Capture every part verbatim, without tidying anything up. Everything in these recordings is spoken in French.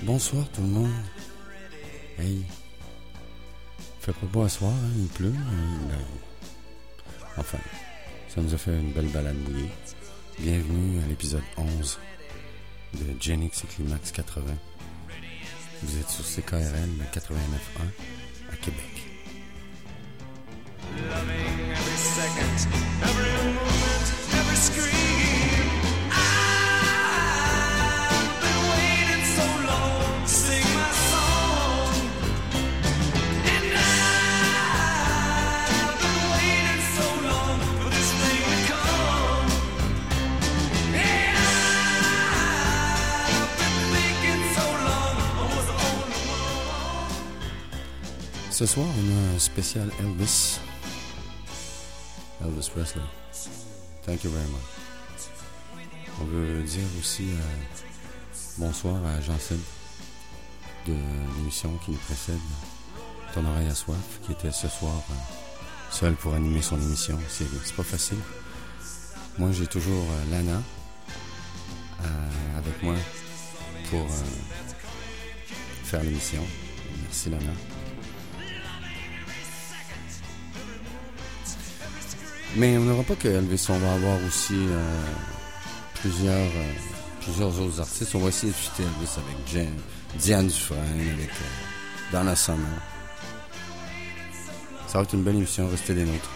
Bonsoir tout le monde. Hey, il fait pas beau à soir, hein, il pleut. Ben, enfin, ça nous a fait une belle balade mouillée. Bienvenue à l'épisode onze de Genix et Climax quatre-vingts. Vous êtes sur C K R L quatre-vingt-neuf point un à Québec. Loving every second, every moment, every scream. Ce soir, on a un spécial Elvis. Elvis Presley. Thank you very much. On veut dire aussi euh, bonsoir à Jean-Seb de l'émission qui nous précède, Ton oreille à soif, qui était ce soir euh, seul pour animer son émission. C'est, c'est pas facile. Moi, j'ai toujours euh, Lana euh, avec moi pour euh, faire l'émission. Merci Lana. Mais on n'aura pas que Elvis, on va avoir aussi euh, plusieurs, euh, plusieurs autres artistes. On va essayer de fitter Elvis avec Jen, Diane Dufresne, avec euh, Donna Summer. Ça va être une bonne émission, restez des nôtres.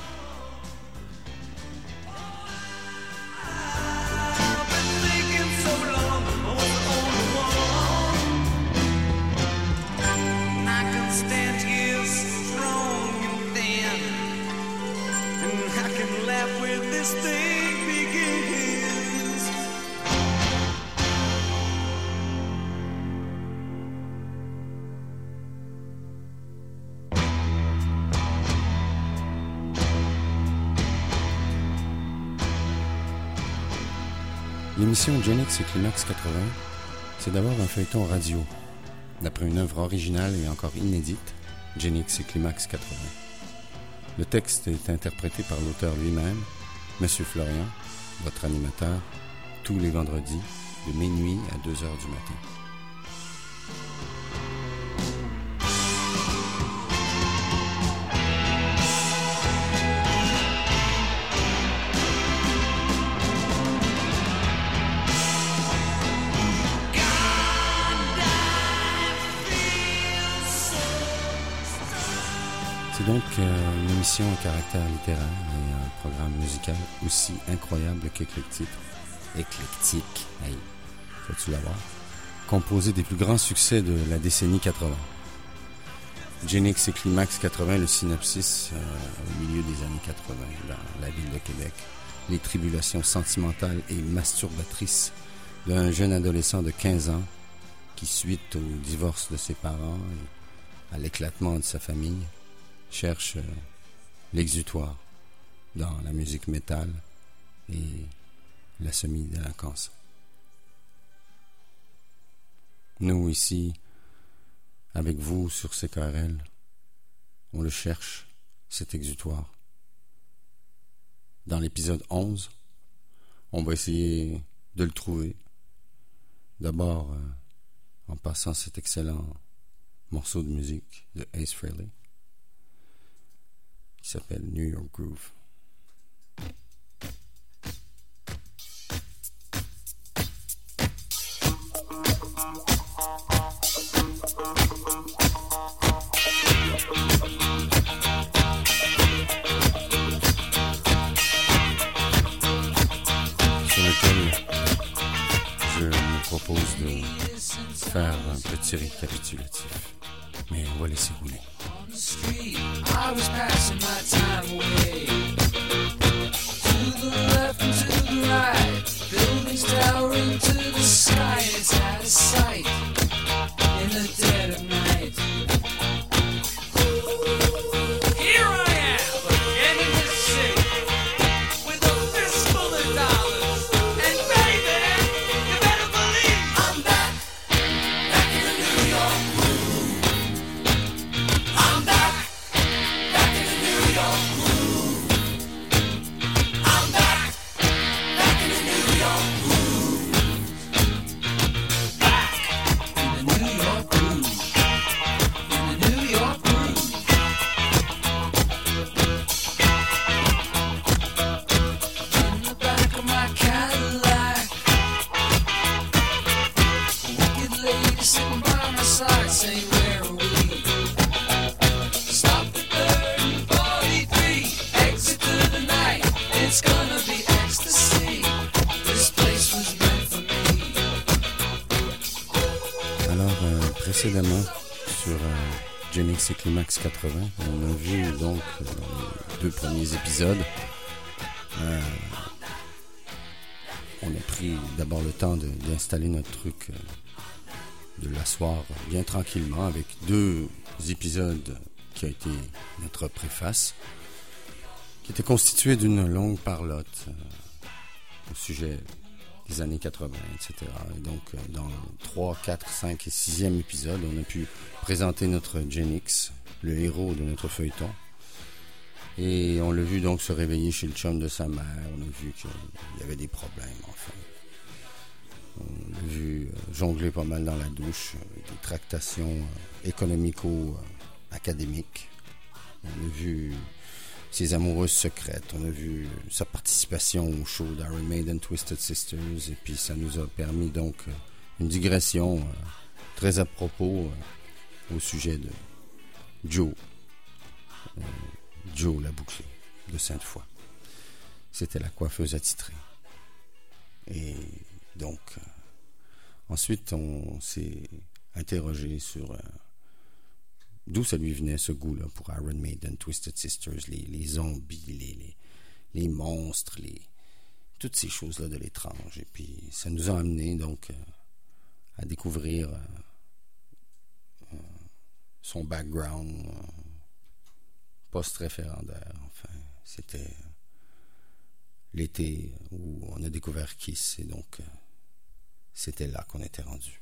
L'émission Genix et Climax quatre-vingts, c'est d'abord un feuilleton radio, d'après une œuvre originale et encore inédite, Genix et Climax quatre-vingts. Le texte est interprété par l'auteur lui-même, M. Florian, votre animateur, tous les vendredis, de minuit à deux heures du matin. Donc, euh, une émission à caractère littéraire et un programme musical aussi incroyable qu'éclectique. Éclectique, hey, faut-tu l'avoir? Composé des plus grands succès de la décennie quatre-vingts. Genix et Climax quatre-vingts, le synopsis euh, au milieu des années quatre-vingts, dans la ville de Québec. Les tribulations sentimentales et masturbatrices d'un jeune adolescent de quinze ans qui, suite au divorce de ses parents et à l'éclatement de sa famille, cherche euh, l'exutoire dans la musique métal et la semi-délinquance. Nous, ici, avec vous sur C K R L, on le cherche, cet exutoire. Dans l'épisode onze, on va essayer de le trouver. D'abord, euh, en passant cet excellent morceau de musique de Ace Frehley, qui s'appelle New York Groove. Sur lequel je me propose de faire un petit récapitulatif. Mais on va laisser rouler. I was passing my time away. To the left and to the right, buildings towering to the sky. It's out of sight in the dead of night. Here I am again in the city with a fistful of dollars, and baby, you better believe I'm back, back in the New York groove. I'm back. Back in the New York groove. I'm back. say where are we? Stop the bird in forty-three. Exit to the night. It's gonna be ecstasy. This place was meant for me. Alors, euh, précédemment, sur euh, Genix et Climax quatre-vingts, on a vu donc euh, les deux premiers épisodes. Euh, on a pris d'abord le temps de, d'installer notre truc, euh, de l'asseoir bien tranquillement avec deux épisodes qui a été notre préface, qui était constitué d'une longue parlotte euh, au sujet des années quatre-vingts, et cetera. Et donc, euh, dans le trois, quatre, cinq et sixième épisode, on a pu présenter notre Genix, le héros de notre feuilleton. Et on l'a vu donc se réveiller chez le chum de sa mère. On a vu qu'il y avait des problèmes, enfin. On l'a vu euh, jongler pas mal dans la douche, avec des tractations euh, économico-académiques. On a vu ses amoureuses secrètes. On a vu sa participation au show d'Iron Maiden Twisted Sisters. Et puis ça nous a permis donc euh, une digression euh, très à propos euh, au sujet de Joe. Euh, Joe la bouclée de Sainte-Foy. C'était la coiffeuse attitrée. Et donc, euh, ensuite, on s'est interrogé sur euh, d'où ça lui venait ce goût-là pour Iron Maiden, Twisted Sisters, les, les zombies, les, les, les monstres, les, toutes ces choses-là de l'étrange. Et puis, ça nous a amené donc euh, à découvrir euh, euh, son background euh, post-référendaire. Enfin, c'était l'été où on a découvert Kiss et donc euh, c'était là qu'on était rendu.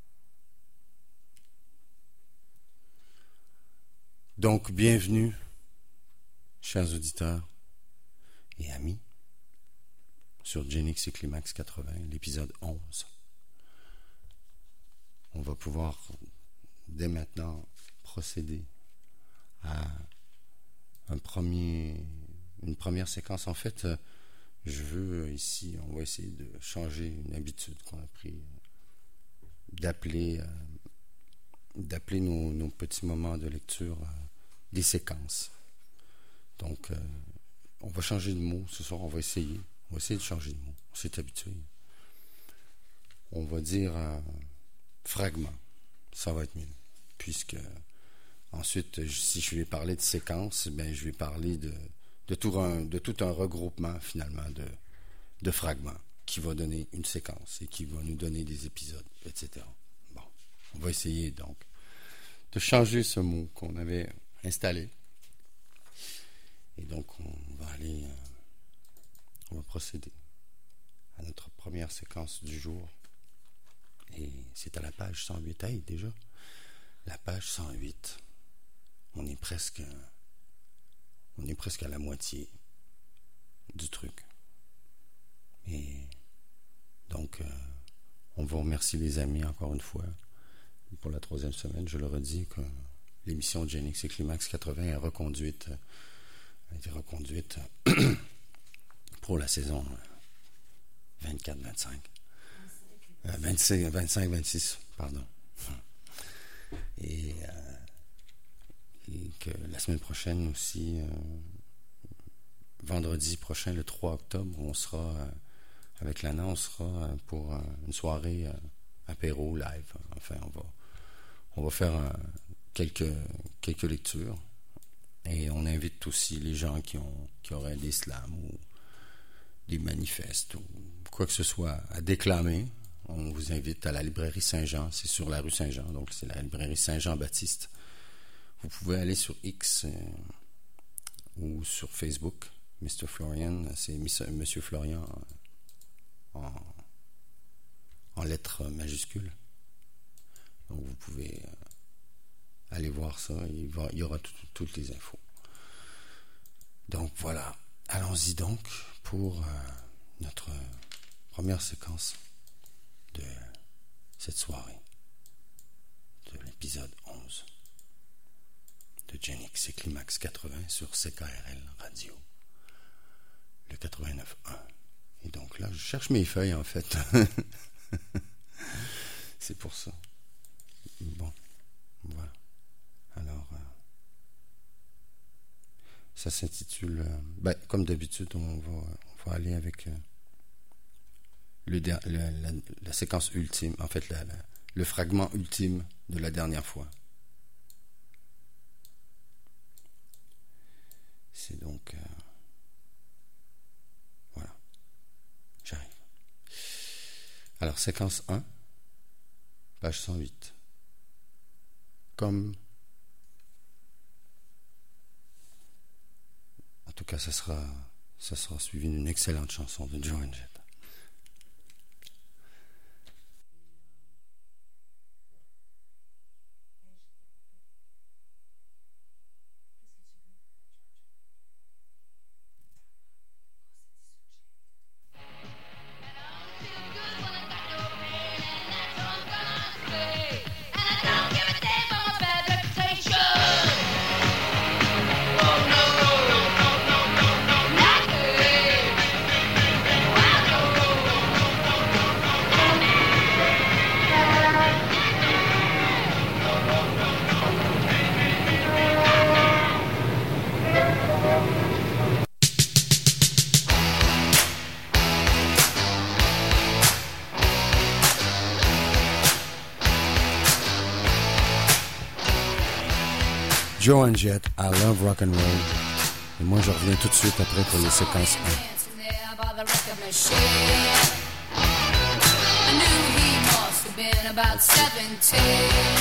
Donc, bienvenue, chers auditeurs et amis, sur Genix et Climax quatre-vingts, l'épisode onze. On va pouvoir dès maintenant procéder à un premier, une première séquence. En fait, euh, je veux ici, on va essayer de changer une habitude qu'on a pris, euh, d'appeler, euh, d'appeler nos, nos petits moments de lecture euh, des séquences. Donc, euh, on va changer de mot ce soir. On va essayer, on va essayer de changer de mot. On s'est habitué. On va dire euh, fragment. Ça va être mieux, puisque ensuite, si je vais parler de séquence, ben, je vais parler de, de, tout un, de tout un regroupement, finalement, de, de fragments qui va donner une séquence et qui va nous donner des épisodes, et cetera. Bon, on va essayer donc de changer ce mot qu'on avait installé. Et donc, on va aller, euh, on va procéder à notre première séquence du jour. Et c'est à la page cent huit. Hey, déjà, la page cent huit. On est presque, on est presque à la moitié du truc. Et donc, euh, on vous remercie les amis encore une fois pour la troisième semaine. Je le redis que l'émission Genix et Climax quatre-vingts est reconduite, a été reconduite pour la saison vingt-quatre vingt-cinq. Euh, vingt-cinq vingt-six, pardon. Et... Euh, Et que la semaine prochaine aussi, euh, vendredi prochain, le trois octobre, on sera, euh, avec Lana, on sera euh, pour euh, une soirée euh, apéro live. Enfin, on va, on va faire euh, quelques, quelques lectures. Et on invite aussi les gens qui, ont, qui auraient des slams ou des manifestes ou quoi que ce soit à déclamer. On vous invite à la librairie Saint-Jean. C'est sur la rue Saint-Jean, donc c'est la librairie Saint-Jean-Baptiste. Vous pouvez aller sur X euh, ou sur Facebook, mister Florian, c'est Monsieur Florian en, en lettres majuscules. Donc vous pouvez euh, aller voir ça, et il, va, il y aura tout, toutes les infos. Donc voilà, allons-y donc pour euh, notre première séquence de cette soirée, de l'épisode onze. De Genix et Climax quatre-vingts sur C K R L Radio, le quatre-vingt-neuf un. Et donc là, je cherche mes feuilles en fait. C'est pour ça. Bon. Voilà. Alors, euh, ça s'intitule... Euh, ben, comme d'habitude, on va, on va aller avec euh, le, der- le, la, la séquence ultime, en fait, la, la, le fragment ultime de la dernière fois. C'est donc... Euh, voilà. J'arrive. Alors, séquence un, page cent huit. Comme... En tout cas, ça sera, ça sera suivi d'une excellente chanson de Joan Jett. Joan Jett, I Love Rock and Roll. Et moi, je reviens tout de suite après pour les séquences un. I knew he must have been about seventeen.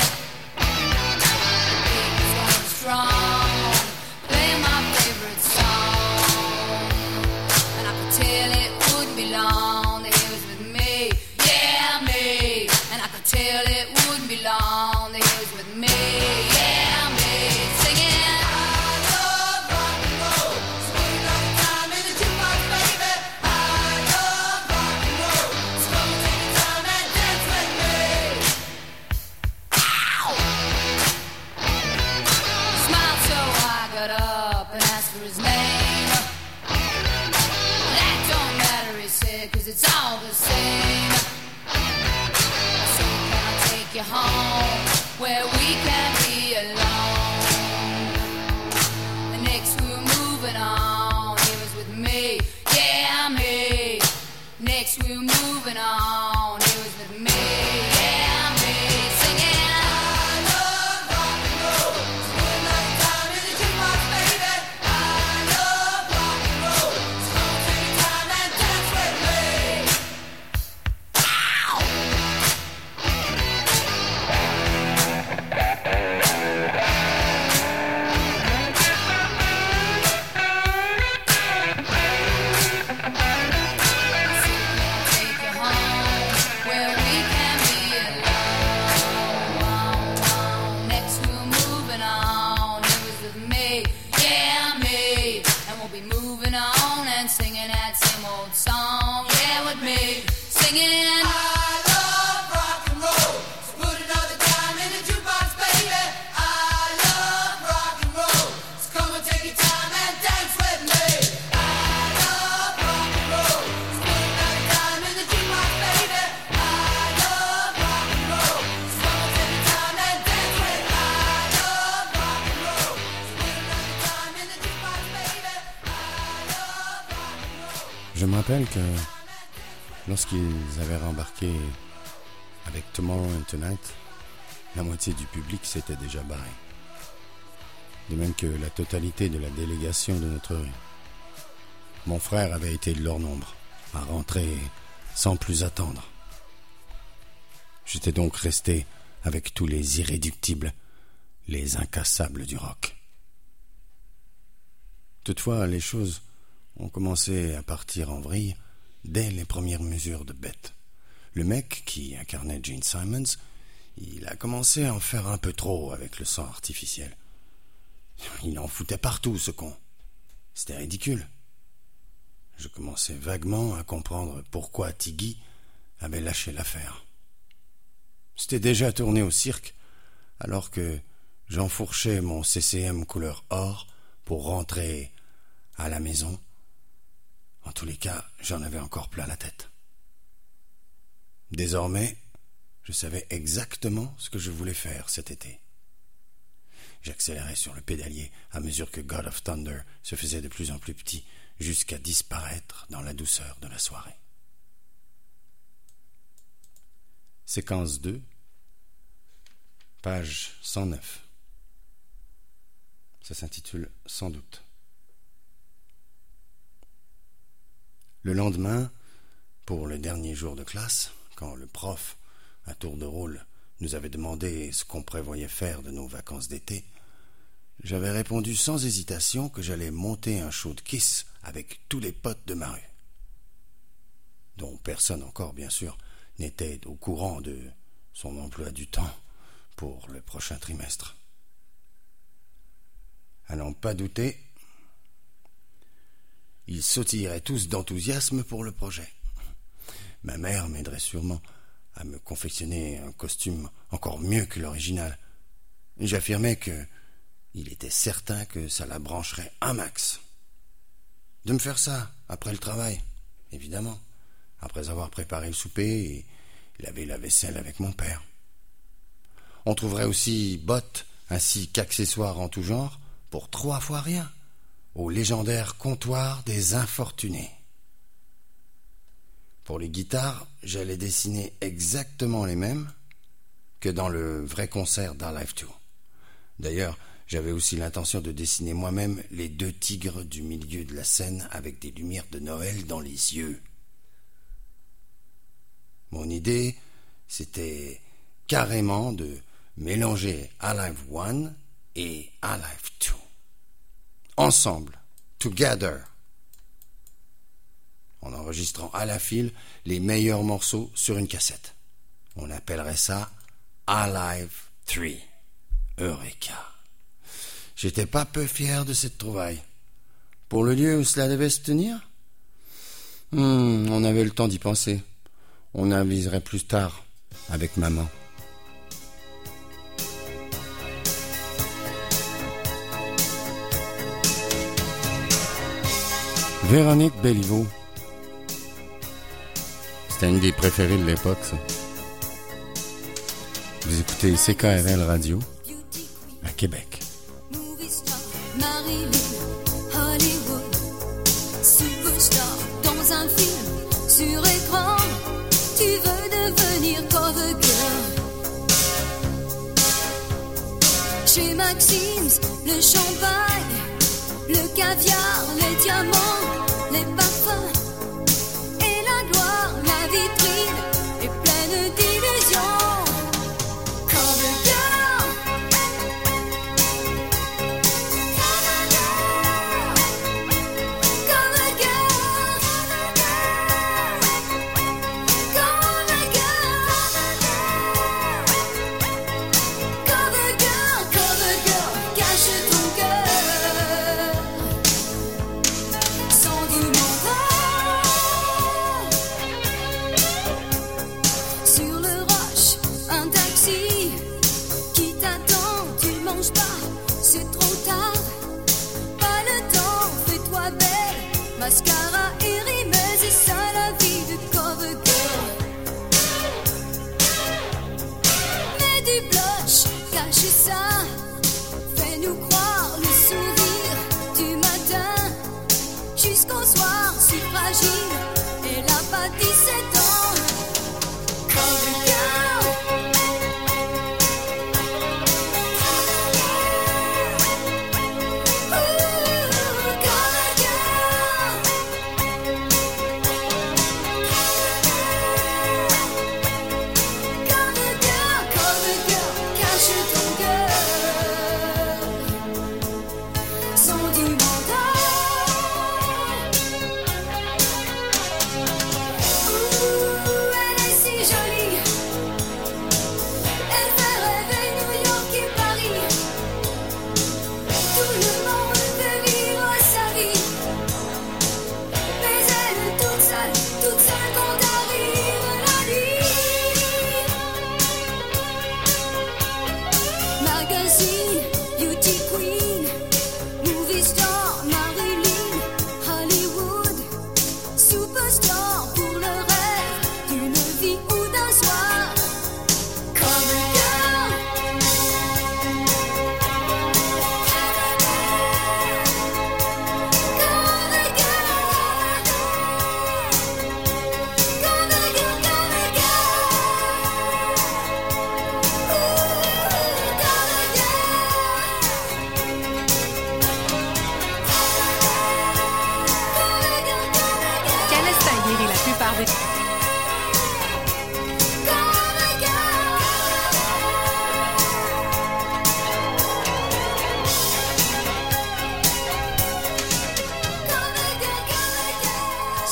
He was going strong, playing my favorite song. And I could tell it wouldn't be long that he was with me, yeah, me. And I could tell it wouldn't be long that he was with me, yeah, me. Singing, I love rock and roll. So put another time in the jukebox, baby. I love rock and roll. So come and take your time and dance with me. Ow! He smiled so I got up and asked for his name. That don't matter, he said, 'cause it's all the same. I said, can I take you home where we can be alone? And next we were moving on, he was with me, yeah, me. Next we were moving on, he was with me, yeah, me. Singing, I love rock and roll. So put another time in the jukebox, baby. I love rock and roll. So come and take your time and dance with me. Ow! Take you home where we can be alone. Next we're moving on. He was with me, yeah, me. And we'll be moving on and singing that same old song, yeah, with me. Singing, I love rock and roll. So put another time in the jukebox, baby. I love rock and roll. So come and take your time and dance with me. I love rock and roll. So put another time in the jukebox, baby. I love rock and roll. So come and take your time and dance with me. I love rock and roll. So put another time in the jukebox, baby. I love rock and roll. Je me rappelle que lorsqu'ils avaient rembarqué avec Tomorrow and Tonight, la moitié du public s'était déjà barré. De même que la totalité de la délégation de notre rue. Mon frère avait été de leur nombre, à rentrer sans plus attendre. J'étais donc resté avec tous les irréductibles, les incassables du rock. Toutefois, les choses ont commencé à partir en vrille dès les premières mesures de Beth. Le mec qui incarnait Gene Simons, il a commencé à en faire un peu trop avec le sang artificiel. Il en foutait partout, ce con. C'était ridicule. Je commençais vaguement à comprendre pourquoi Tiggy avait lâché l'affaire. C'était déjà tourné au cirque, alors que j'enfourchais mon C C M couleur or pour rentrer à la maison. En tous les cas, j'en avais encore plein la tête. Désormais, je savais exactement ce que je voulais faire cet été. J'accélérais sur le pédalier à mesure que God of Thunder se faisait de plus en plus petit, jusqu'à disparaître dans la douceur de la soirée. Séquence deux, page cent neuf. Ça s'intitule « Sans doute ». Le lendemain, pour le dernier jour de classe, quand le prof, à tour de rôle, nous avait demandé ce qu'on prévoyait faire de nos vacances d'été, j'avais répondu sans hésitation que j'allais monter un show de Kiss avec tous les potes de ma rue, dont personne encore, bien sûr, n'était au courant de son emploi du temps pour le prochain trimestre. À n'en pas douter, ils sautilleraient tous d'enthousiasme pour le projet. Ma mère m'aiderait sûrement à me confectionner un costume encore mieux que l'original. J'affirmais que il était certain que ça la brancherait un max. De me faire ça après le travail, évidemment, après avoir préparé le souper et lavé la vaisselle avec mon père. On trouverait aussi bottes ainsi qu'accessoires en tout genre pour trois fois rien, au légendaire comptoir des infortunés. Pour les guitares, j'allais dessiner exactement les mêmes que dans le vrai concert d'Alive deux. D'ailleurs, j'avais aussi l'intention de dessiner moi-même les deux tigres du milieu de la scène avec des lumières de Noël dans les yeux. Mon idée, c'était carrément de mélanger Alive un et Alive deux. Ensemble, together, en enregistrant à la file les meilleurs morceaux sur une cassette. On appellerait ça Alive trois. Eureka! J'étais pas peu fier de cette trouvaille. Pour le lieu où cela devait se tenir, hmm, on avait le temps d'y penser. On aviserait plus tard avec maman. Véronique Béliveau. C'était une des préférées de l'époque, ça. Vous écoutez C K R L Radio à Québec. Movie star, Marie-Lou, Hollywood, superstar dans un film sur écran. Tu veux devenir cover girl. Chez Maxim's, le champagne, le caviar, les diamants, les parfums et la gloire, la vitrine est pleine d'illusions. Cover girl, cover girl, cover girl, cover girl, cover girl, cover girl, cache ton cœur. Sans du mental,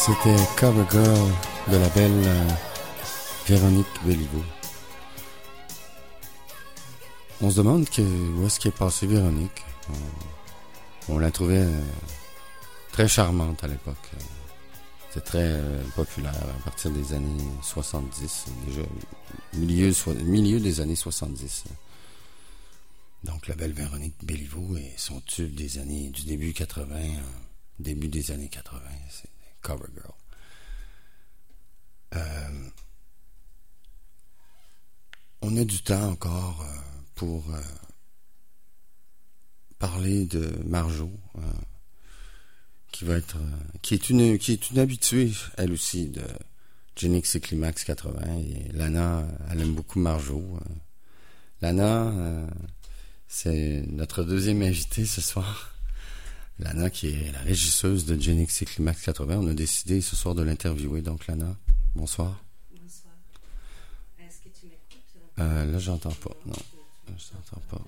C'était Cover Girl de la belle euh, Véronique Béliveau. On se demande que, où est-ce qu'est passée Véronique. On, on la trouvait euh, très charmante à l'époque. C'était très euh, populaire à partir des années soixante-dix, déjà milieu, so, milieu des années soixante-dix. Donc la belle Véronique Béliveau et son tube des années du début quatre-vingts, euh, début des années quatre-vingts, c'est Cover Girl. Euh, on a du temps encore euh, pour euh, parler de Marjo, euh, qui va être, euh, qui est une, qui est une habituée, elle aussi, de Genix et Climax quatre-vingts. Et Lana, elle aime beaucoup Marjo. Euh. Lana, euh, c'est notre deuxième invitée ce soir. Lana, qui est la régisseuse de Genix et Climax quatre-vingts. On a décidé ce soir de l'interviewer. Donc, Lana, bonsoir. Bonsoir. Est-ce que tu m'écoutes? Euh, là, j'entends pas. Non, je t'entends pas.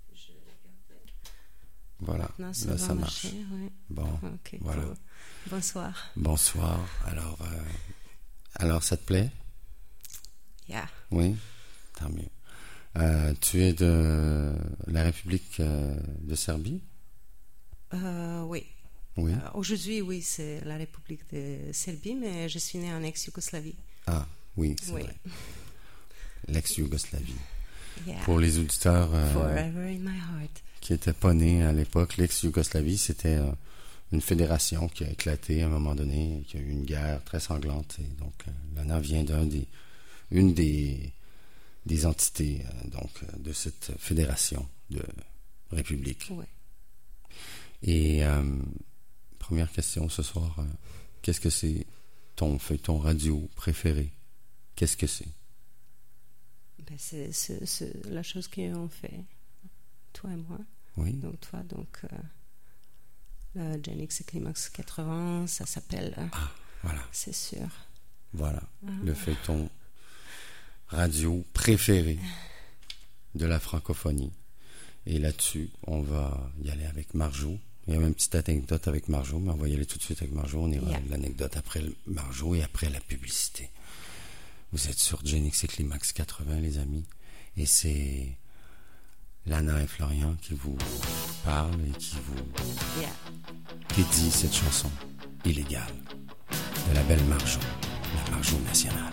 Voilà, Maintenant, ça là, va ça marche. marcher, ouais. Bon, Ok, voilà. cool. Bonsoir. Bonsoir. Alors, euh, alors, ça te plaît? Yeah. Oui, tant mieux. Euh, tu es de la République euh, de Serbie? Euh, oui. Oui. Euh, aujourd'hui, oui, c'est la République de Serbie, mais je suis née en ex-Yougoslavie. Ah, oui, c'est Oui. vrai. L'ex-Yougoslavie. Yeah. Pour les auditeurs euh, Forever in my heart. qui n'étaient pas nés à l'époque, l'ex-Yougoslavie, c'était euh, une fédération qui a éclaté à un moment donné, et qui a eu une guerre très sanglante. Et donc, euh, Lana vient d'un des, une des, des entités euh, donc, euh, de cette fédération de république. Ouais. Et euh, première question ce soir, euh, qu'est-ce que c'est ton feuilleton radio préféré? Qu'est-ce que c'est? Ben, c'est, c'est, c'est la chose qu'on fait, toi et moi. Oui. Donc, toi, donc, euh, le Genix et Climax quatre-vingts, ça s'appelle, euh, Ah, voilà, c'est sûr. voilà, Ah. le feuilleton radio préféré de la francophonie. Et là-dessus, on va y aller avec Marjo. Il y a même une petite anecdote avec Marjo, mais on va y aller tout de suite avec Marjo. On ira Yeah. à l'anecdote après le Marjo et après la publicité. Vous êtes sur Genix et Climax quatre-vingts, les amis. Et c'est Lana et Florian qui vous parlent et qui vous Yeah. dédient cette chanson illégale de la belle Marjo, la Marjo nationale.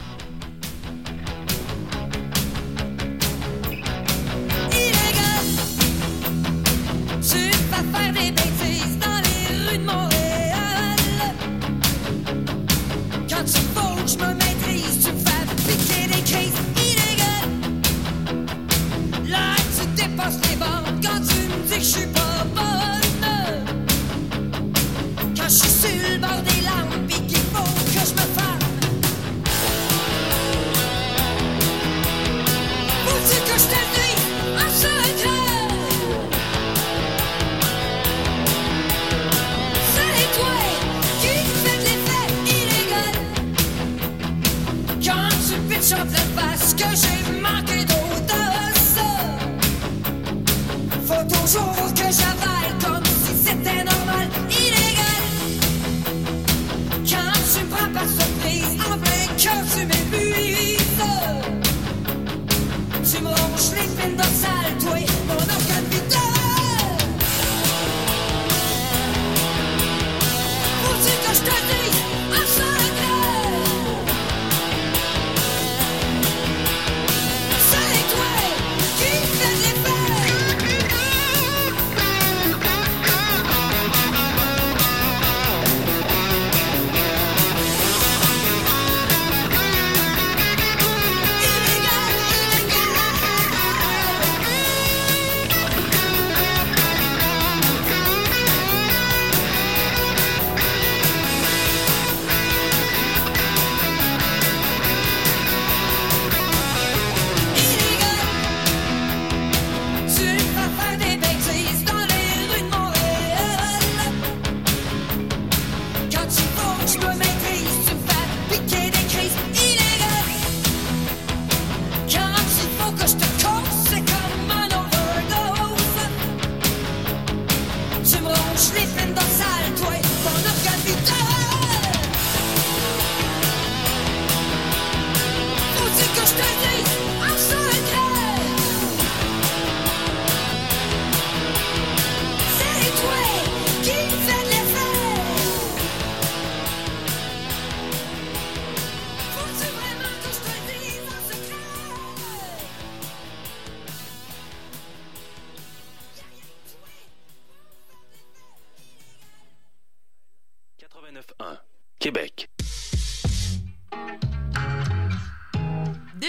Illégal, tu vas faire des bêtises dans les rues de Montréal. Quand tu faut que je me maîtrise, tu me fais piquer des crises. Illégal, là tu dépasses les bornes quand tu me dis que je suis pas bonne. Quand je suis sur le bord des larmes pis qu'il faut que je me ferme. Faut-tu que je te le dise en secret? C'est toi qui fais de l'effet illégal. Quand tu pitches en pleine face que j'ai manqué d'eau de ça, faut toujours que j'avale comme si c'était normal. Illégal. Quand tu me prends par surprise en plein cœur tu m'épuises. Tu me ronges les fines dorsales, toi, mon organe vital. Faut-tu que je te dise en secret? C'est toi qui fais de l'effet.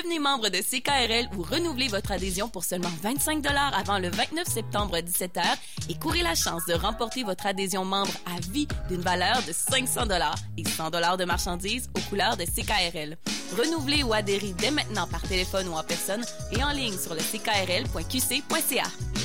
Devenez membre de C K R L ou renouvelez votre adhésion pour seulement vingt-cinq dollars avant le vingt-neuf septembre à dix-sept heures et courez la chance de remporter votre adhésion membre à vie d'une valeur de cinq cents dollars et cent dollars de marchandises aux couleurs de C K R L. Renouvelez ou adhérez dès maintenant par téléphone ou en personne et en ligne sur le c k r l point q c point c a.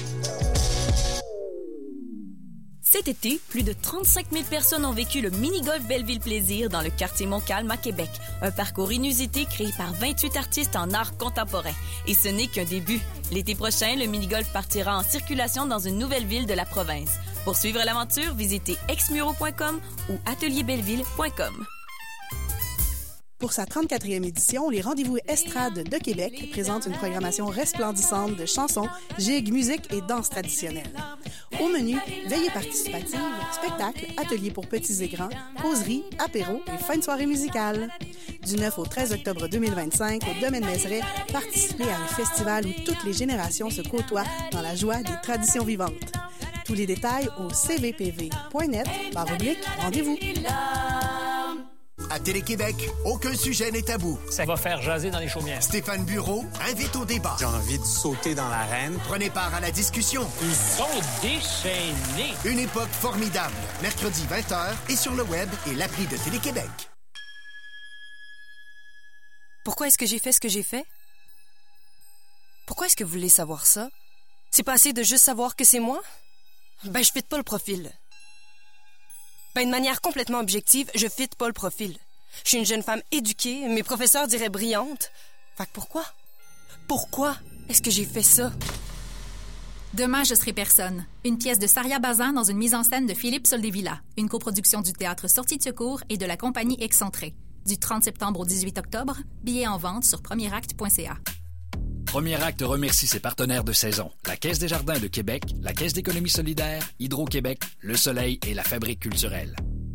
Cet été, plus de trente-cinq mille personnes ont vécu le mini-golf Belleville Plaisir dans le quartier Montcalm à Québec. Un parcours inusité créé par vingt-huit artistes en art contemporain. Et ce n'est qu'un début. L'été prochain, le mini-golf partira en circulation dans une nouvelle ville de la province. Pour suivre l'aventure, visitez exmuro point com ou atelier belleville point com. Pour sa trente-quatrième édition, les Rendez-vous Estrade de Québec présentent une programmation resplendissante de chansons, gigs, musique et danse traditionnelle. Au menu, veillée participative, spectacles, ateliers pour petits et grands, causeries, apéros et fin de soirée musicale. Du neuf au treize octobre deux mille vingt-cinq, au Domaine Mézeray, participez à un festival où toutes les générations se côtoient dans la joie des traditions vivantes. Tous les détails au c v p v point net barre oblique rendez-vous. À Télé-Québec, aucun sujet n'est tabou. Ça va faire jaser dans les chaumières. Stéphane Bureau invite au débat. J'ai envie de sauter dans l'arène. Prenez part à la discussion. Ils sont déchaînés. Une époque formidable. Mercredi vingt heures et sur le web et l'appli de Télé-Québec. Pourquoi est-ce que j'ai fait ce que j'ai fait? Pourquoi est-ce que vous voulez savoir ça? C'est pas assez de juste savoir que c'est moi? Ben, je fitte pas le profil. Ben, de manière complètement objective, je fitte pas le profil. Je suis une jeune femme éduquée, mes professeurs diraient brillante. Fait que pourquoi? Pourquoi est-ce que j'ai fait ça? Demain, je serai personne. Une pièce de Saria Bazin dans une mise en scène de Philippe Soldevilla. Une coproduction du Théâtre Sortie de Secours et de la compagnie Excentré. Du trente septembre au dix-huit octobre, billets en vente sur premier acte point c a. Premier Acte remercie ses partenaires de saison, la Caisse des Jardins de Québec, la Caisse d'économie solidaire, Hydro-Québec, Le Soleil et la Fabrique culturelle.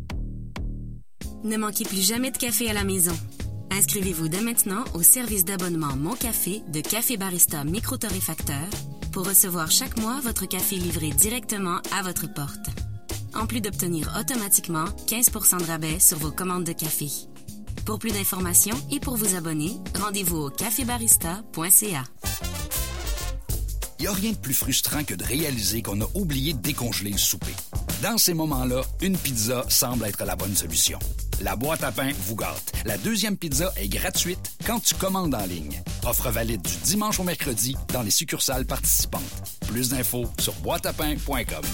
Ne manquez plus jamais de café à la maison. Inscrivez-vous dès maintenant au service d'abonnement Mon Café de Café Barista Micro-Torréfacteur pour recevoir chaque mois votre café livré directement à votre porte. En plus d'obtenir automatiquement quinze pour cent de rabais sur vos commandes de café. Pour plus d'informations et pour vous abonner, rendez-vous au café barista point c a. Il n'y a rien de plus frustrant que de réaliser qu'on a oublié de décongeler le souper. Dans ces moments-là, une pizza semble être la bonne solution. La boîte à pain vous gâte. La deuxième pizza est gratuite quand tu commandes en ligne. Offre valide du dimanche au mercredi dans les succursales participantes. Plus d'infos sur boîte à pain point com.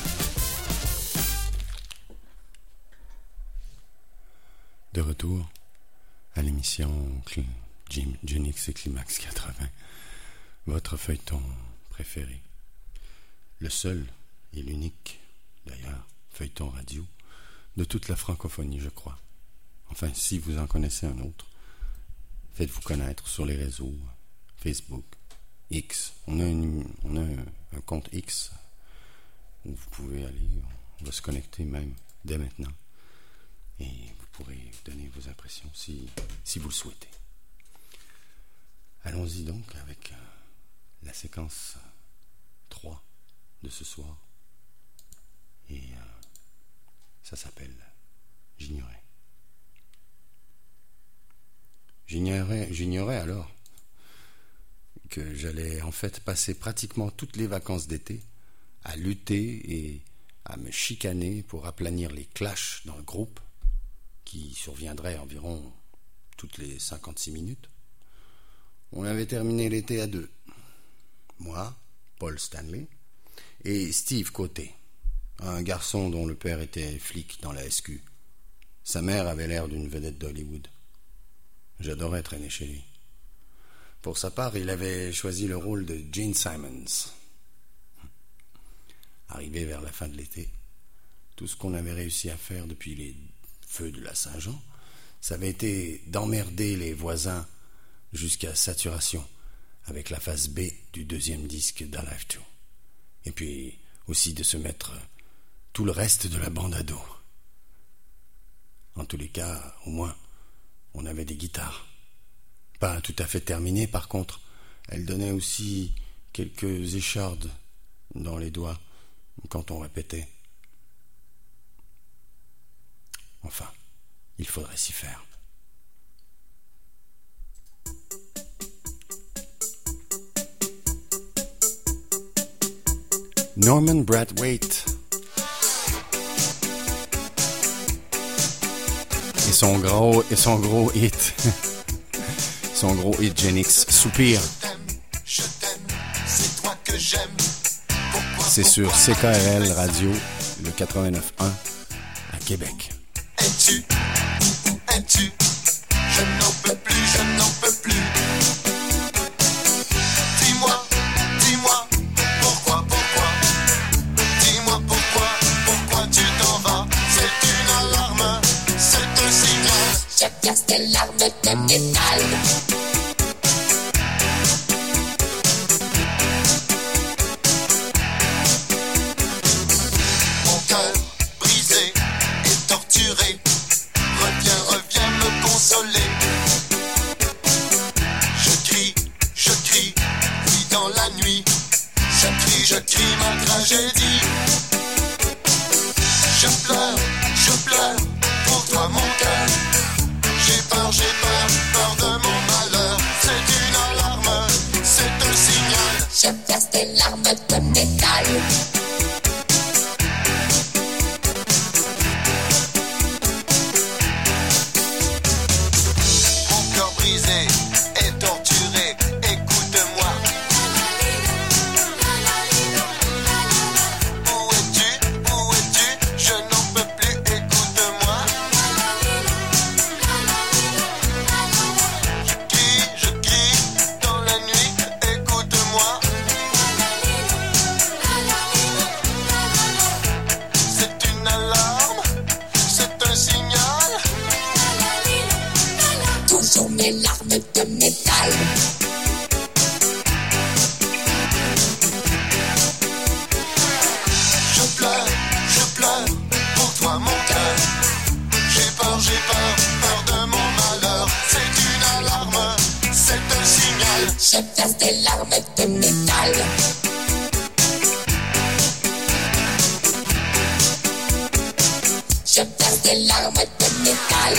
De retour à l'émission Genix et Climax quatre-vingts, votre feuilleton préféré. Le seul et l'unique, d'ailleurs, feuilleton radio de toute la francophonie, je crois. Enfin, si vous en connaissez un autre, faites-vous connaître sur les réseaux Facebook, X. On a, une, on a un, un compte X où vous pouvez aller, on va se connecter même dès maintenant. Et vous pourrez donner vos impressions si, si vous le souhaitez. Allons-y donc avec euh, la séquence trois de ce soir. Et euh, ça s'appelle J'ignorais. J'ignorais, j'ignorais alors que j'allais en fait passer pratiquement toutes les vacances d'été à lutter et à me chicaner pour aplanir les clashs dans le groupe qui surviendraient environ toutes les cinquante-six minutes. On avait terminé l'été à deux. Moi, Paul Stanley, et Steve Côté, un garçon dont le père était flic dans la S Q. Sa mère avait l'air d'une vedette d'Hollywood. J'adorais traîner chez lui. Pour sa part, il avait choisi le rôle de Gene Simons. Arrivé vers la fin de l'été, tout ce qu'on avait réussi à faire depuis les feux de la Saint-Jean, ça avait été d'emmerder les voisins jusqu'à saturation avec la face B du deuxième disque d'Alive deux. Et puis aussi de se mettre tout le reste de la bande à dos. En tous les cas, au moins, on avait des guitares. Pas tout à fait terminées, par contre, elles donnaient aussi quelques échardes dans les doigts quand on répétait. Enfin, il faudrait s'y faire. Norman Brathwaite et son gros et son gros hit son gros hit Genix Soupir. Je t'aime, c'est toi que j'aime. C'est sur C K R L Radio, le quatre-vingt-neuf point un à Québec. Es-tu, où es-tu? Je n'en peux plus, je n'en peux plus. Dis-moi, dis-moi, pourquoi, pourquoi? Dis-moi pourquoi, pourquoi tu t'en vas? C'est une alarme, c'est un signal. Je casse tes larmes de métal. Mon cœur brisé et torturé. Reviens, reviens me consoler. Je crie, je crie, oui dans la nuit. Je crie, je crie ma tragédie. Je pleure, je pleure pour toi mon cœur. J'ai peur, j'ai peur, peur de mon malheur. C'est une alarme, c'est un signal. Je verse des larmes de métal. Mon cœur brisé et torturé, écoute-moi. Où es-tu? Où es-tu? Je n'en peux plus, écoute-moi. Je crie, je crie dans la nuit, écoute-moi. C'est une alarme, c'est un signal. Toujours mes larmes de métal. Je pleure, je pleure pour toi mon cœur. J'ai peur, j'ai peur, peur de mon malheur. C'est une alarme, c'est un signal. Je verse des larmes de métal. Je verse des larmes de métal.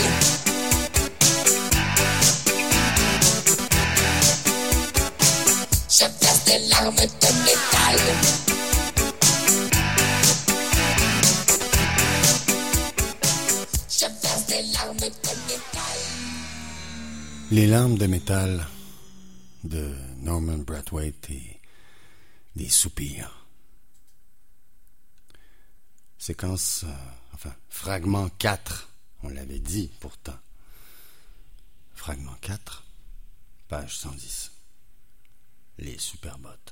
Je verse des larmes de métal. Je verse des larmes de métal. Les larmes de métal de Norman Brathwaite et des soupirs. Séquence, euh, enfin, fragment quatre, on l'avait dit pourtant. Fragment quatre, page cent dix. Les superbottes.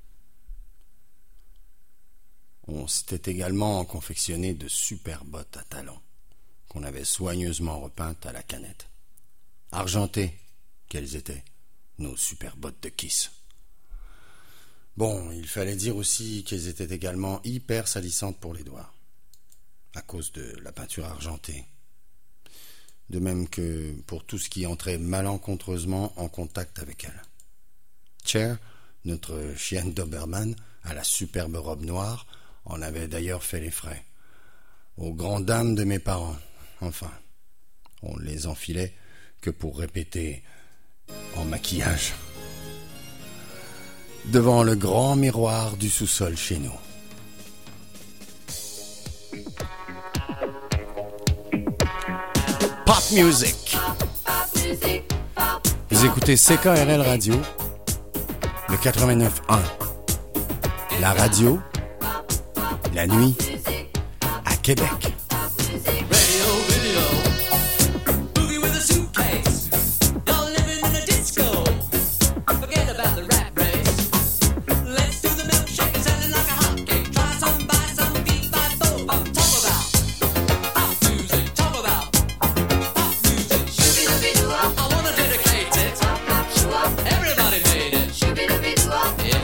On s'était également confectionné de superbottes à talons, qu'on avait soigneusement repeintes à la canette. Argentées, qu'elles étaient, nos superbottes de Kiss. Bon, il fallait dire aussi qu'elles étaient également hyper salissantes pour les doigts, à cause de la peinture argentée. De même que pour tout ce qui entrait malencontreusement en contact avec elles. Cher, notre chienne Doberman, à la superbe robe noire, en avait d'ailleurs fait les frais. Aux grandes dames de mes parents, enfin, on les enfilait que pour répéter en maquillage. Devant le grand miroir du sous-sol chez nous. Pop music. Vous écoutez C K R L Radio, le quatre-vingt-neuf un. La radio, la nuit, à Québec.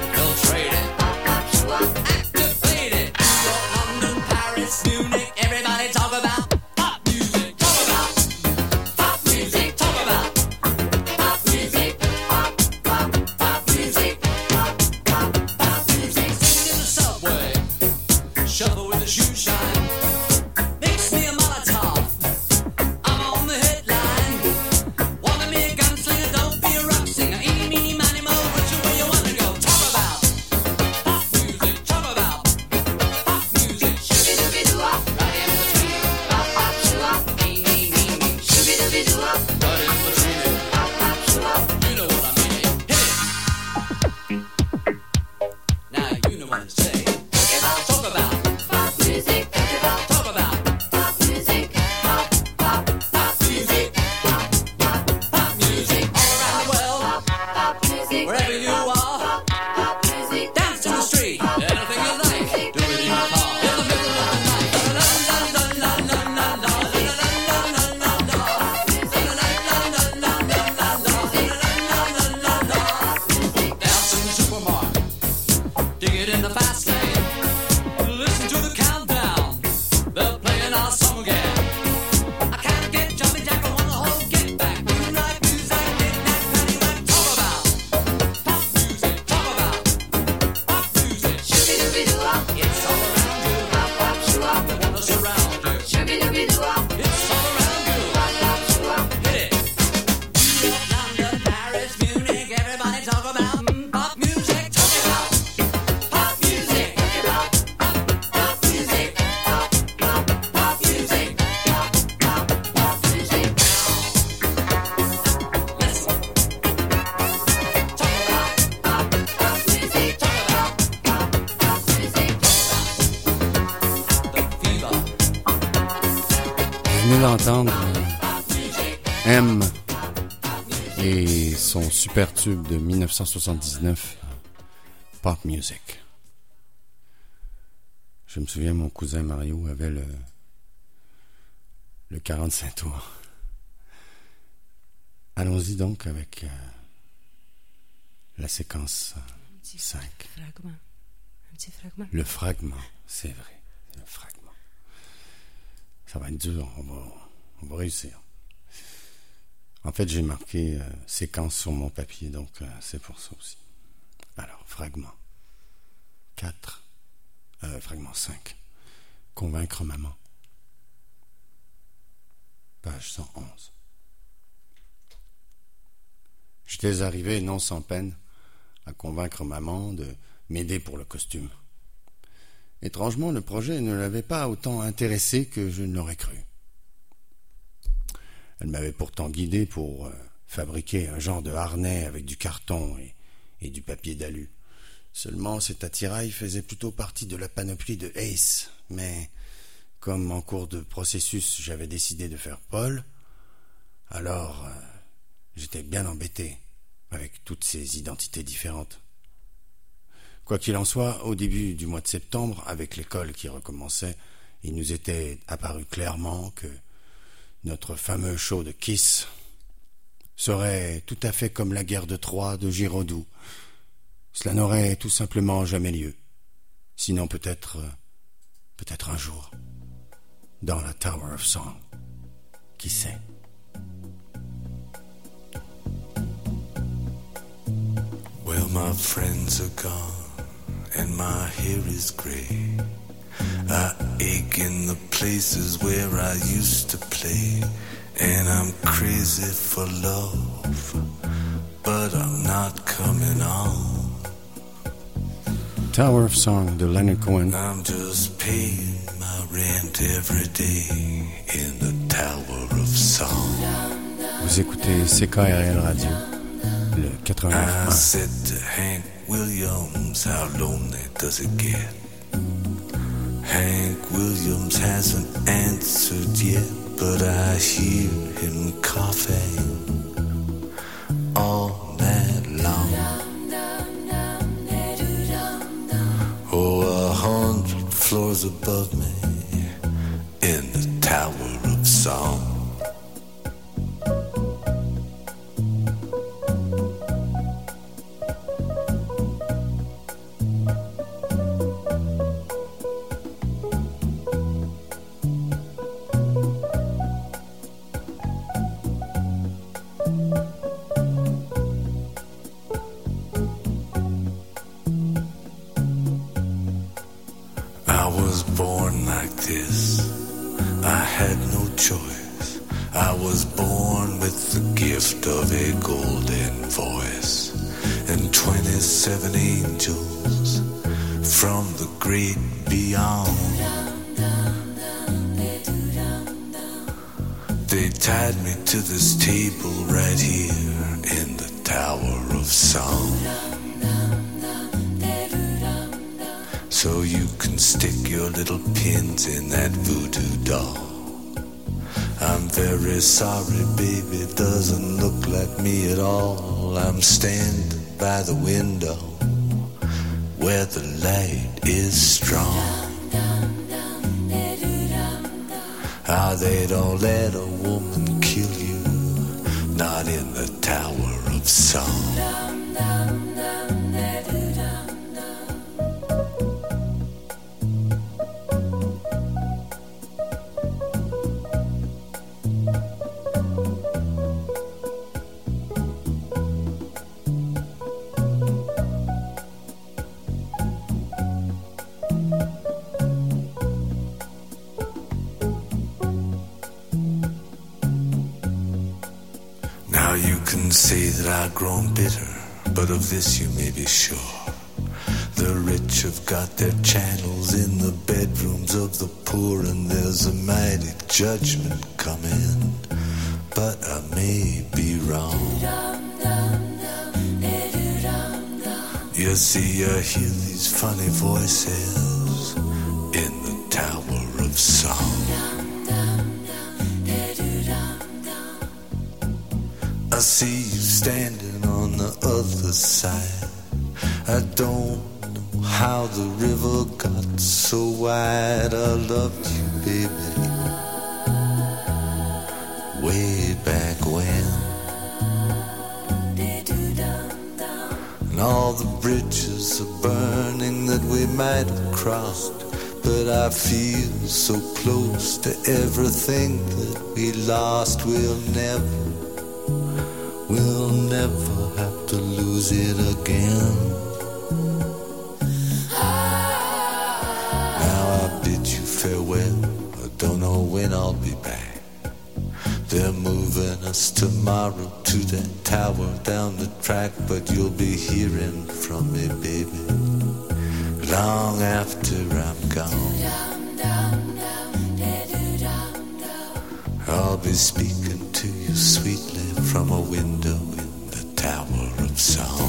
Munich, everybody. Everybody talk about mm, pop music. Talk about pop music. Talk about pop, pop music. Pop, pop, pop music. Pop, pop, pop music. Listen. Talk about pop, pop music. Talk about pop, pop music. Talk about the fever. Vous venez d'entendre M et son super tube de dix-neuf cent soixante-dix-neuf, Pop Music. Je me souviens, mon cousin Mario avait le, le quarante-cinq tours. Allons-y donc avec euh, la séquence cinq. Fragment. Un petit fragment. Le fragment, c'est vrai. Le fragment. Ça va être dur, on va, on va réussir. En fait, j'ai marqué euh, séquence sur mon papier, donc euh, c'est pour ça aussi. Alors, fragment quatre, euh, fragment cinq. Convaincre maman. Page cent onze. J'étais arrivé, non sans peine, à convaincre maman de m'aider pour le costume. Étrangement, le projet ne l'avait pas autant intéressé que je ne l'aurais cru. Elle m'avait pourtant guidé pour euh, fabriquer un genre de harnais avec du carton et, et du papier d'alu. Seulement, cet attirail faisait plutôt partie de la panoplie de Ace, mais comme en cours de processus, j'avais décidé de faire Paul, alors euh, j'étais bien embêté avec toutes ces identités différentes. Quoi qu'il en soit, au début du mois de septembre, avec l'école qui recommençait, il nous était apparu clairement que notre fameux show de Kiss serait tout à fait comme la guerre de Troie de Giraudoux. Cela n'aurait tout simplement jamais lieu. Sinon peut-être, peut-être un jour, dans la Tower of Song. Qui sait? Well, my friends are gone and my hair is gray. I ache in the places where I used to play, and I'm crazy for love, but I'm not coming on. Tower of Song de Leonard Cohen. I'm just paying my rent every day in the Tower of Song. Vous écoutez C K R L Radio, le quatre-vingt-neuf. I said to Hank Williams, how lonely does it get? Hank Williams hasn't answered yet, but I hear him coughing all night long. Oh, a hundred floors above me in the Tower of Song. Seven angels from the great beyond. They tied me to this table right here in the Tower of Song. So you can stick your little pins in that voodoo doll. I'm very sorry, baby, it doesn't look like me at all. I'm standing by the window where the light is strong. Ah, oh, they don't let a woman kill you, not in the Tower of Song. Say that I've grown bitter but of this you may be sure. The rich have got their channels in the bedrooms of the poor, and there's a mighty judgment coming, but I may be wrong. You see, you hear these funny voices in the Tower of Song. I see you standing on the other side. I don't know how the river got so wide. I loved you, baby, way back when. And all the bridges are burning that we might have crossed, but I feel so close to everything that we lost. We'll never We'll never have to lose it again. Now I bid you farewell. I don't know when I'll be back. They're moving us tomorrow to that tower down the track, but you'll be hearing from me, baby, long after I'm gone. I'll be speaking to you sweetly from a window in the Tower of Song.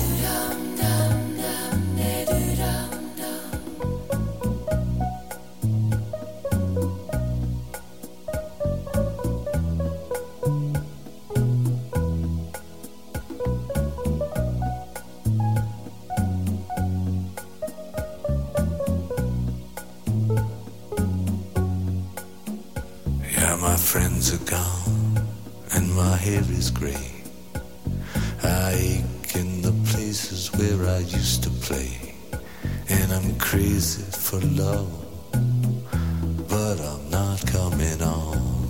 Yeah, my friends are gone and my hair is grey. I ache in the places where I used to play, and I'm crazy for love, but I'm not coming on.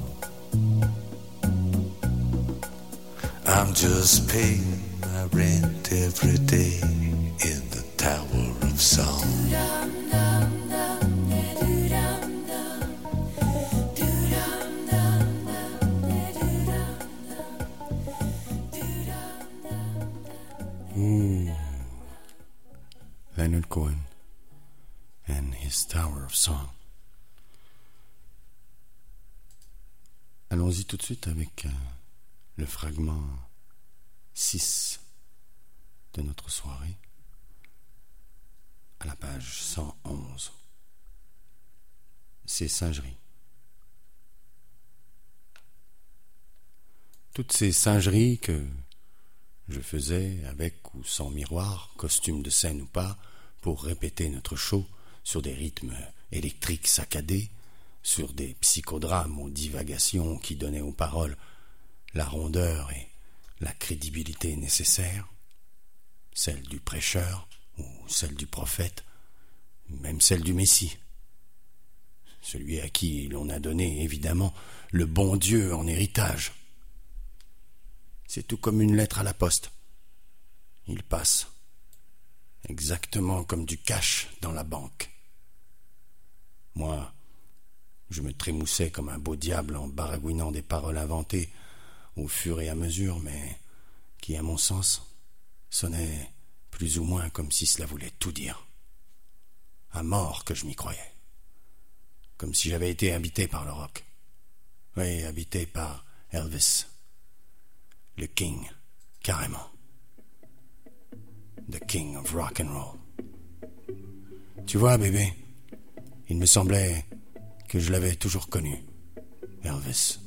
I'm just paying my rent every day in the Tower of Song. Ooh. Leonard Cohen and his Tower of Song. Allons-y tout de suite avec euh, le fragment six de notre soirée, à la page cent onze. Ces singeries. Toutes ces singeries que je faisais avec ou sans miroir, costume de scène ou pas, pour répéter notre show sur des rythmes électriques saccadés, sur des psychodrames aux divagations qui donnaient aux paroles la rondeur et la crédibilité nécessaires, celle du prêcheur ou celle du prophète, même celle du Messie, celui à qui l'on a donné évidemment le bon Dieu en héritage. C'est tout comme une lettre à la poste. Il passe, exactement comme du cash dans la banque. Moi, je me trémoussais comme un beau diable en baragouinant des paroles inventées au fur et à mesure, mais qui, à mon sens, sonnaient plus ou moins comme si cela voulait tout dire. À mort que je m'y croyais. Comme si j'avais été habité par le rock. Oui, habité par Elvis. Le King, carrément. The King of Rock and Roll. Tu vois, bébé, il me semblait que je l'avais toujours connu, Elvis.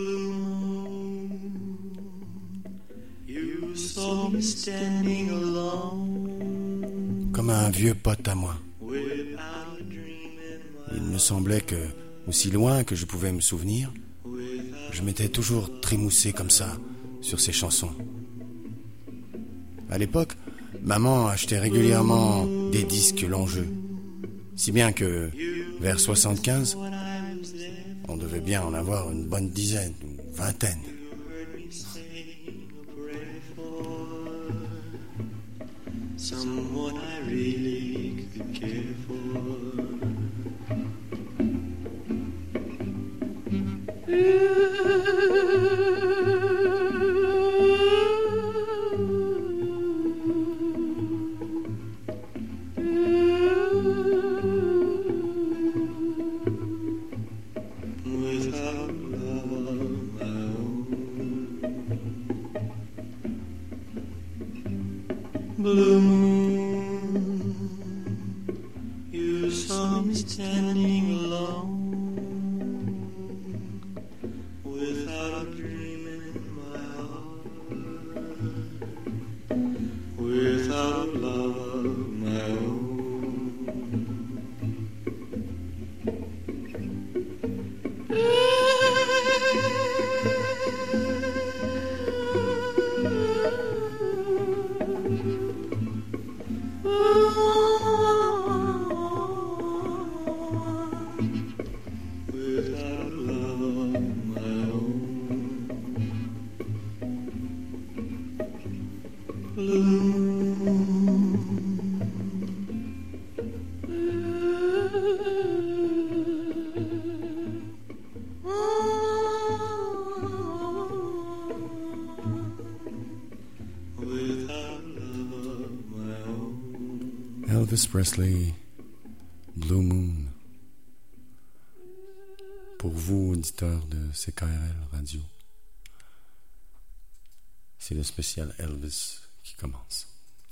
You saw me standing alone. Comme un vieux pote à moi. Il me semblait que, aussi loin que je pouvais me souvenir, je m'étais toujours trémoussé comme ça sur ces chansons. À l'époque, maman achetait régulièrement des disques l'enjeu, si bien que, vers soixante-quinze, on devait bien en avoir une bonne dizaine, une vingtaine. Someone I really could care for. Blue moon, you saw me standing alone, without a dream in my heart, without a love of my own. Elvis Presley, Blue Moon. Pour vous, auditeurs de C K R L Radio, c'est le spécial Elvis qui commence.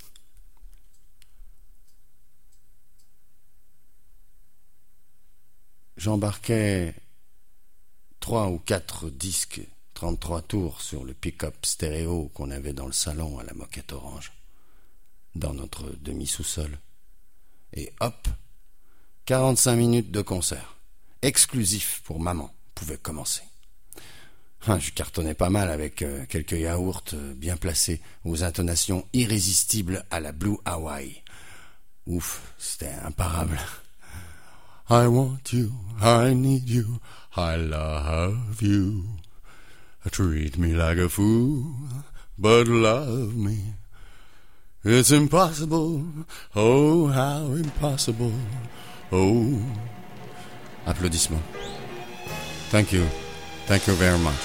J'embarquais trois ou quatre disques, trente-trois tours sur le pick-up stéréo qu'on avait dans le salon à la Moquette Orange, dans notre demi-sous-sol. Et hop, quarante-cinq minutes de concert, exclusif pour maman, pouvait commencer. Ah, je cartonnais pas mal avec euh, quelques yaourts euh, bien placés, aux intonations irrésistibles à la Blue Hawaii. Ouf, c'était imparable. I want you, I need you, I love you. Treat me like a fool, but love me. It's impossible, oh how impossible, oh. Applaudissements. Thank you, thank you very much.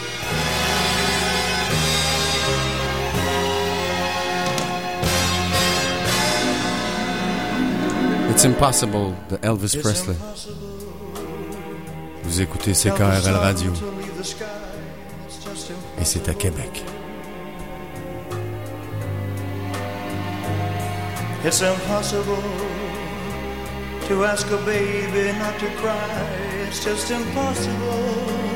It's impossible de Elvis Presley. Vous écoutez C K R L Radio et c'est à Québec. It's impossible to ask a baby not to cry. It's just impossible.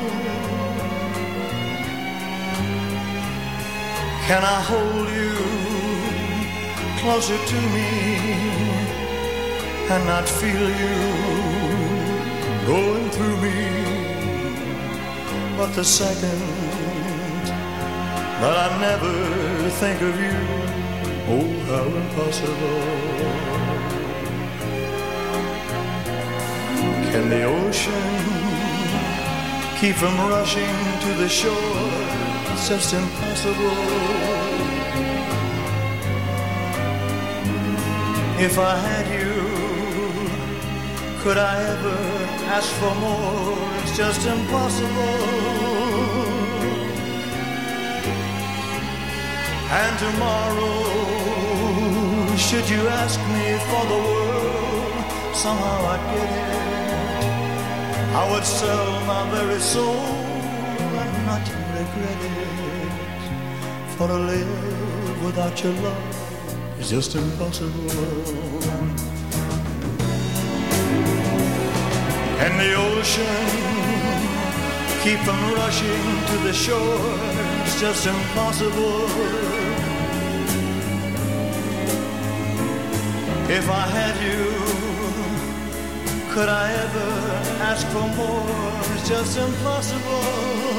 Can I hold you closer to me and not feel you going through me? But the second that I never think of you, oh, how impossible. Can the ocean keep from rushing to the shore? It's just impossible. If I had you, could I ever ask for more? It's just impossible. And tomorrow, should you ask me for the world, somehow I'd get it. I would sell my very soul and not regret it. For to live without your love is just impossible. And the ocean keep from rushing to the shore, it's just impossible. If I had you, could I ever ask for more? It's just impossible.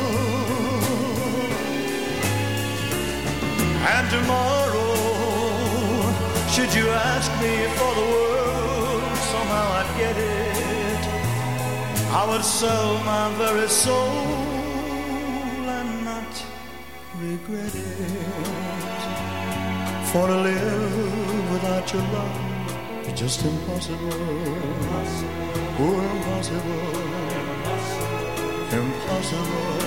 And tomorrow, should you ask me for the world, somehow I'd get it. I would sell my very soul and not regret it. For to live without your love, it's just impossible. Oh, impossible. Impossible.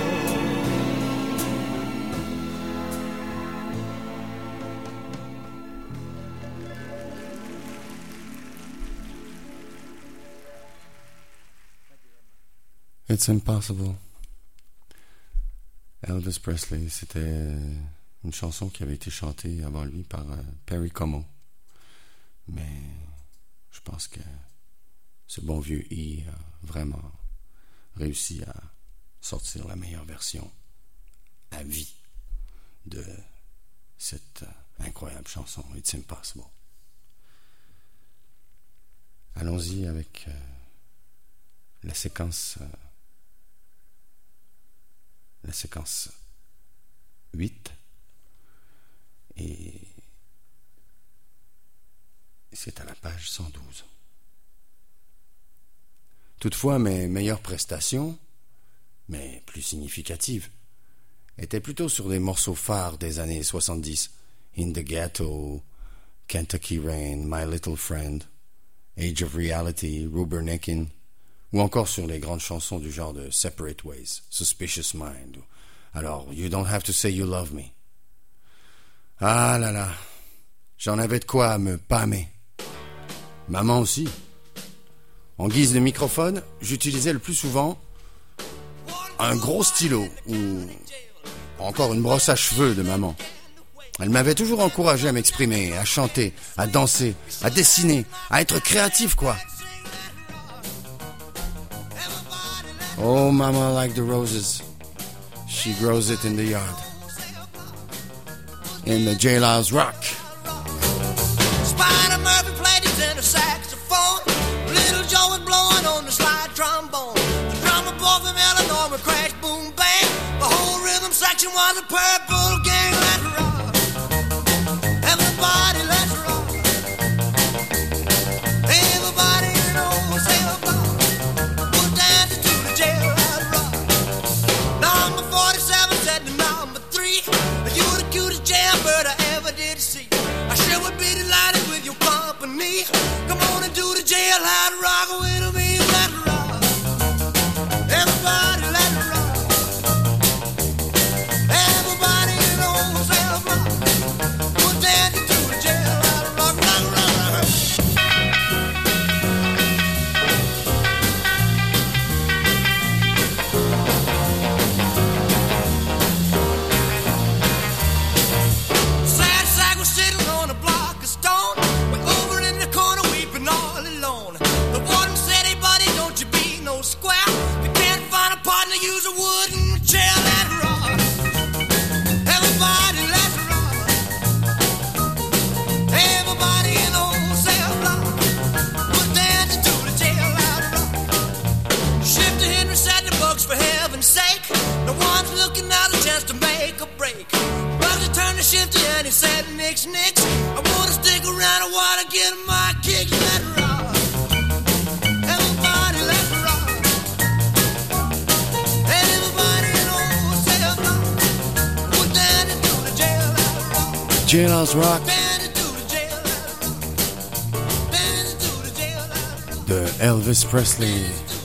It's impossible. Elvis Presley, c'était une chanson qui avait été chantée avant lui par euh, Perry Como. Mais je pense que ce bon vieux E a vraiment réussi à sortir la meilleure version à vie de cette euh, incroyable chanson It's Impossible. Allons-y avec euh, la séquence euh, la séquence huit et c'est à la page cent douze. Toutefois, mes meilleures prestations, mais plus significatives, étaient plutôt sur des morceaux phares des années soixante-dix. In the Ghetto, Kentucky Rain, My Little Friend, Age of Reality, Rubberneckin, ou encore sur les grandes chansons du genre de Separate Ways, Suspicious Mind, ou alors You Don't Have to Say You Love Me. Ah là là, j'en avais de quoi me pâmer. Maman aussi. En guise de microphone, j'utilisais le plus souvent un gros stylo ou encore une brosse à cheveux de maman. Elle m'avait toujours encouragé à m'exprimer, à chanter, à danser, à dessiner, à être créatif, quoi. Oh, mama, like the roses, she grows it in the yard. In the jailhouse rock. Spider Murphy played his tenor saxophone. Little Joe was blowing on the slide trombone. The drummer boy from Illinois would crash, boom, bang. The whole rhythm section was a purple gang. Let's rock. Everybody, let's rock. Everybody knows everybody. We're dancing to the jailhouse rock. Number forty-seven said to number three, you the cutest jailbird I ever did see. I sure would be delighted with your company. Come on and do the jailhouse rock with me. Let's rock. Everybody, let's rock. Everybody knows everybody. We're dancing to the jailhouse rock. Rock, rock, rock. Sad sack was sitting on a block of stone, way over in the corner weeping all alone. The warden said, hey buddy, don't you be no square. You can't find a partner, use a wooden chair. Let's rock. Everybody, let's rock. Everybody knows they'll rock. We're dancing to the jailhouse rock. Shifter Henry said the books for heaven's sake. No one's looking out a chance to make a break. Bugsy turned to Shifty and he said, Nix, Nix, I wanna stick around, I wanna get my kick. Let's rock. Everybody, let's rock. Everybody knows they'll rock. We're dancing to the jailhouse rock. Jailhouse Rock Dancing to the jailhouse rock. Dancing to the jailhouse rock. de Elvis Presley.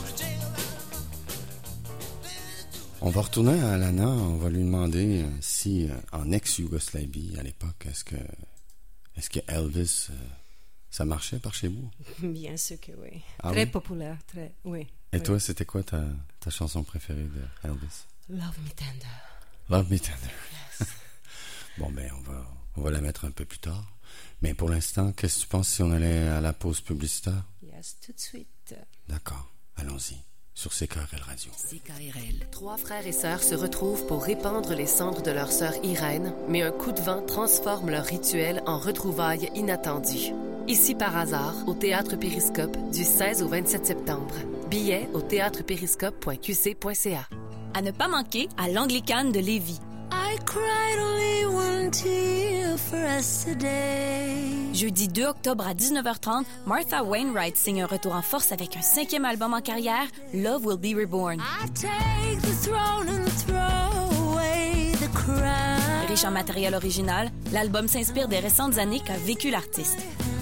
On va retourner à Alana, on va lui demander euh, si euh, en ex-Yougoslavie à l'époque, est-ce que est-ce que Elvis euh, ça marchait par chez vous? Bien sûr que oui. Ah très oui? populaire, très, oui. Et oui. toi, c'était quoi ta, ta chanson préférée de Elvis? Love Me Tender. Love Me Tender. Bon, ben, on va, on va la mettre un peu plus tard. Mais pour l'instant, qu'est-ce que tu penses si on allait à la pause publicitaire? Yes, tout de suite. D'accord, allons-y. Sur C K R L Radio. C K R L. Trois frères et sœurs se retrouvent pour répandre les cendres de leur sœur Irène, mais un coup de vent transforme leur rituel en retrouvailles inattendues. Ici par hasard, au Théâtre Périscope, du seize au vingt-sept septembre. Billets au théâtre périscope point q c point c a. À ne pas manquer à l'Anglicane de Lévis. I cried only one tear for us today. Jeudi deux octobre à dix-neuf heures trente, Martha Wainwright signe un retour en force avec un cinquième album en carrière, Love Will Be Reborn. I take the throne and throw away the crown. Riche en matériel original, l'album s'inspire des récentes années qu'a vécu l'artiste.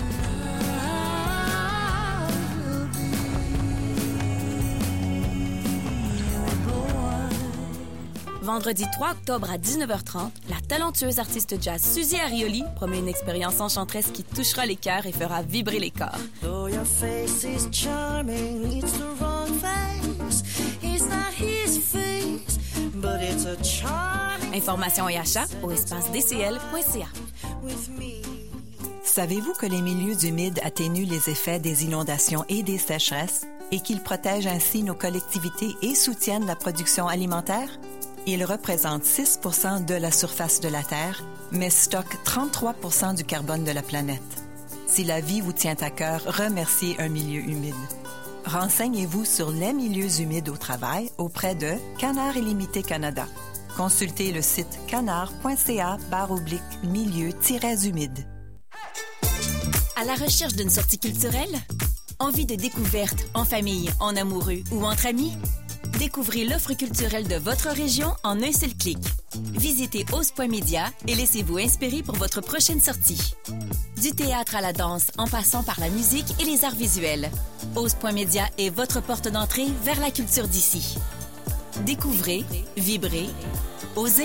Vendredi trois octobre à dix-neuf heures trente, la talentueuse artiste jazz Suzy Arioli promet une expérience enchanteresse qui touchera les cœurs et fera vibrer les corps. Though your face is charming, it's the wrong face. It's not his face, but it's a charming Informations et achats au espace d c l point c a. Savez-vous que les milieux humides atténuent les effets des inondations et des sécheresses et qu'ils protègent ainsi nos collectivités et soutiennent la production alimentaire? Ils représentent six pour cent de la surface de la Terre, mais stockent trente-trois pour cent du carbone de la planète. Si la vie vous tient à cœur, remerciez un milieu humide. Renseignez-vous sur les milieux humides au travail auprès de Canard Illimité Canada. Consultez le site canard point c a barre oblique milieu tiret humide. À la recherche d'une sortie culturelle? Envie de découverte en famille, en amoureux ou entre amis? Découvrez l'offre culturelle de votre région en un seul clic. Visitez ose point media et laissez-vous inspirer pour votre prochaine sortie. Du théâtre à la danse, en passant par la musique et les arts visuels. ose point media est votre porte d'entrée vers la culture d'ici. Découvrez, vibrez, osez.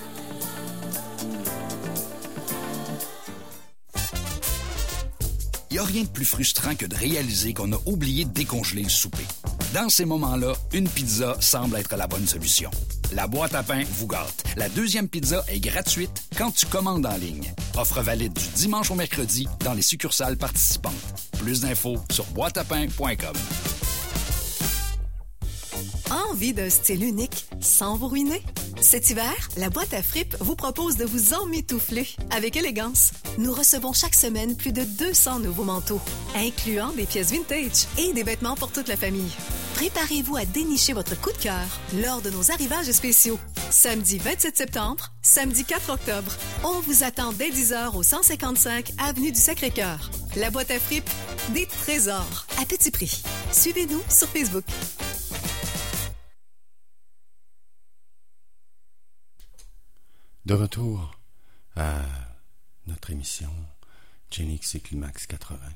Il n'y a rien de plus frustrant que de réaliser qu'on a oublié de décongeler le souper. Dans ces moments-là, une pizza semble être la bonne solution. La boîte à pain vous gâte. La deuxième pizza est gratuite quand tu commandes en ligne. Offre valide du dimanche au mercredi dans les succursales participantes. Plus d'infos sur boîte à pain point com. Envie d'un style unique sans vous ruiner? Cet hiver, la boîte à fripes vous propose de vous emmitoufler avec élégance. Nous recevons chaque semaine plus de deux cents nouveaux manteaux, incluant des pièces vintage et des vêtements pour toute la famille. Préparez-vous à dénicher votre coup de cœur lors de nos arrivages spéciaux. Samedi vingt-sept septembre, samedi quatre octobre. On vous attend dès dix heures au cent cinquante-cinq avenue du Sacré-Cœur. La boîte à fripes, des trésors à petit prix. Suivez-nous sur Facebook. De retour à notre émission Genix et Climax quatre-vingts.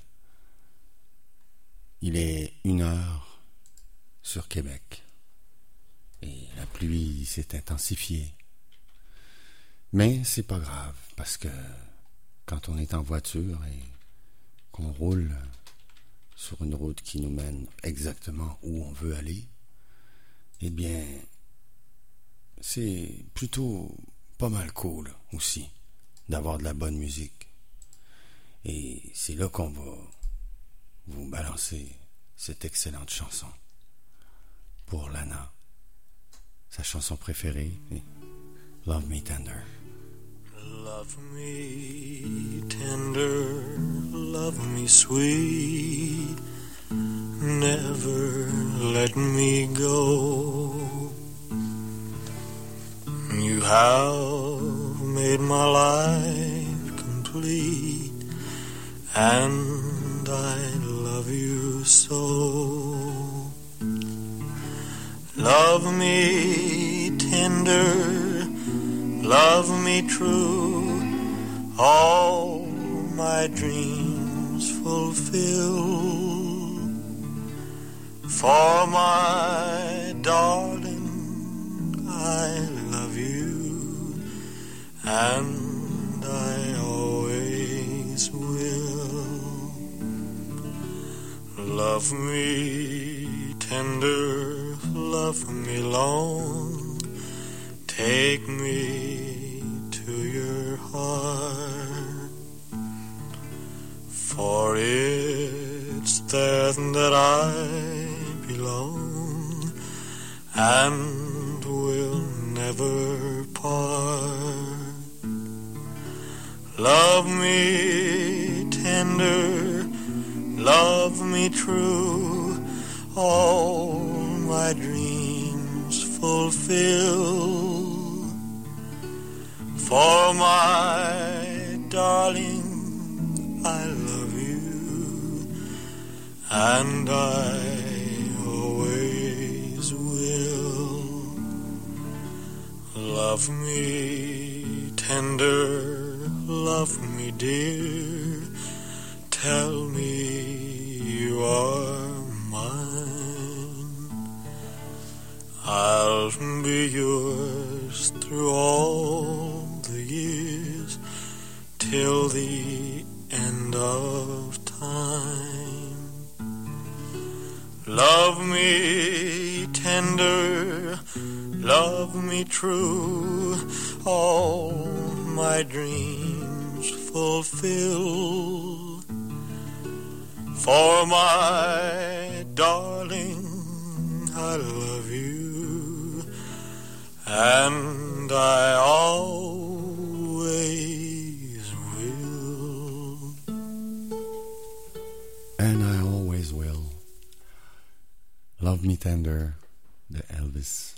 Il est une heure sur Québec et la pluie s'est intensifiée. Mais c'est pas grave parce que quand on est en voiture et qu'on roule sur une route qui nous mène exactement où on veut aller, eh bien, c'est plutôt pas mal cool aussi d'avoir de la bonne musique. Et c'est là qu'on va vous balancer cette excellente chanson pour Lana, sa chanson préférée, Love Me Tender. Love me tender, love me sweet, never let me go. You have made my life complete, and I love you so. Love me tender, love me true, all my dreams fulfill. For my darling, I love you, and I always will. Love me tender, love me long, take me to your heart, for it's there that I belong, and will never part. Love me tender, love me true, all my dreams fulfill. For my darling, I love you, and I always will. Love me tender, love me dear, tell me you are mine. I'll be yours through all the years, till the end of time. Love me tender, love me true, all my dreams fulfill. For my darling, I love you, and I always will. And I always will. Love Me Tender de Elvis.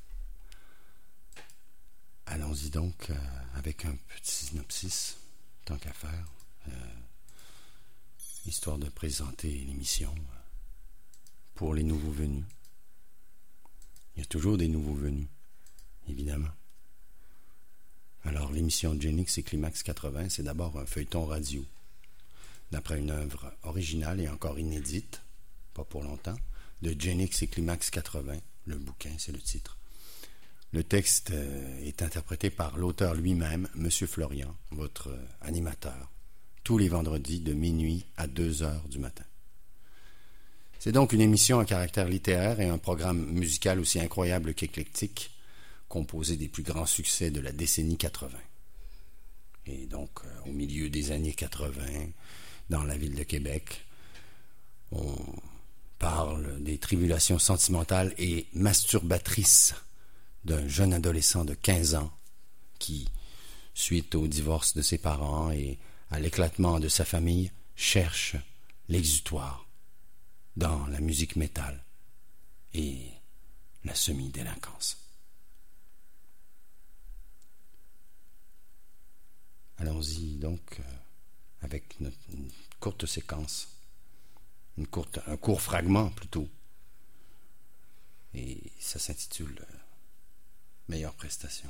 Allons-y donc euh, avec un petit synopsis, tant qu'à faire, euh, histoire de présenter l'émission pour les nouveaux venus. Il y a toujours des nouveaux venus, évidemment. Alors, l'émission Genix et Climax quatre-vingts, c'est d'abord un feuilleton radio, d'après une œuvre originale et encore inédite, pas pour longtemps, de Genix et Climax quatre-vingts. Le bouquin, c'est le titre. Le texte est interprété par l'auteur lui-même, M. Florian, votre animateur, tous les vendredis de minuit à deux heures du matin. C'est donc une émission à caractère littéraire et un programme musical aussi incroyable qu'éclectique, composé des plus grands succès de la décennie quatre-vingts. Et donc, au milieu des années quatre-vingts, dans la ville de Québec, on parle des tribulations sentimentales et masturbatrices d'un jeune adolescent de quinze ans qui, suite au divorce de ses parents et à l'éclatement de sa famille, cherche l'exutoire dans la musique métal et la semi-délinquance. Allons-y donc avec notre, une courte séquence, une courte, un court fragment plutôt, et ça s'intitule Meilleure prestation.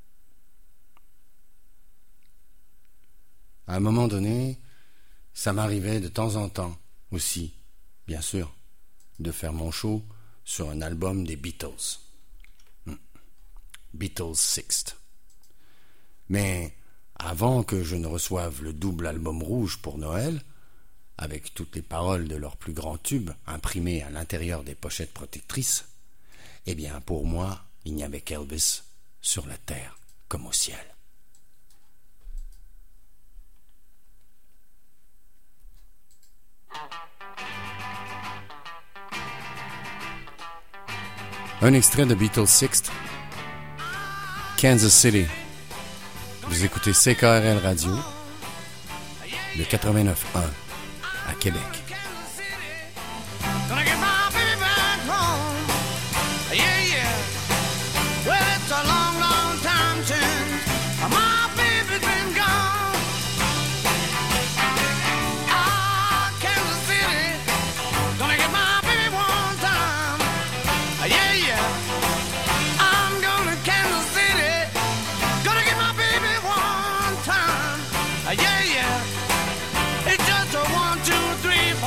À un moment donné, ça m'arrivait de temps en temps aussi, bien sûr, de faire mon show sur un album des Beatles. Hmm. Beatles Sixth. Mais avant que je ne reçoive le double album rouge pour Noël, avec toutes les paroles de leurs plus grands tubes imprimées à l'intérieur des pochettes protectrices, eh bien, pour moi, il n'y avait qu'Elvis sur la terre comme au ciel. Un extrait de Beatles Sixth, Kansas City. Vous écoutez C K R L Radio, de quatre-vingt-neuf un à Québec. Yeah, yeah. It's just a one, two, three,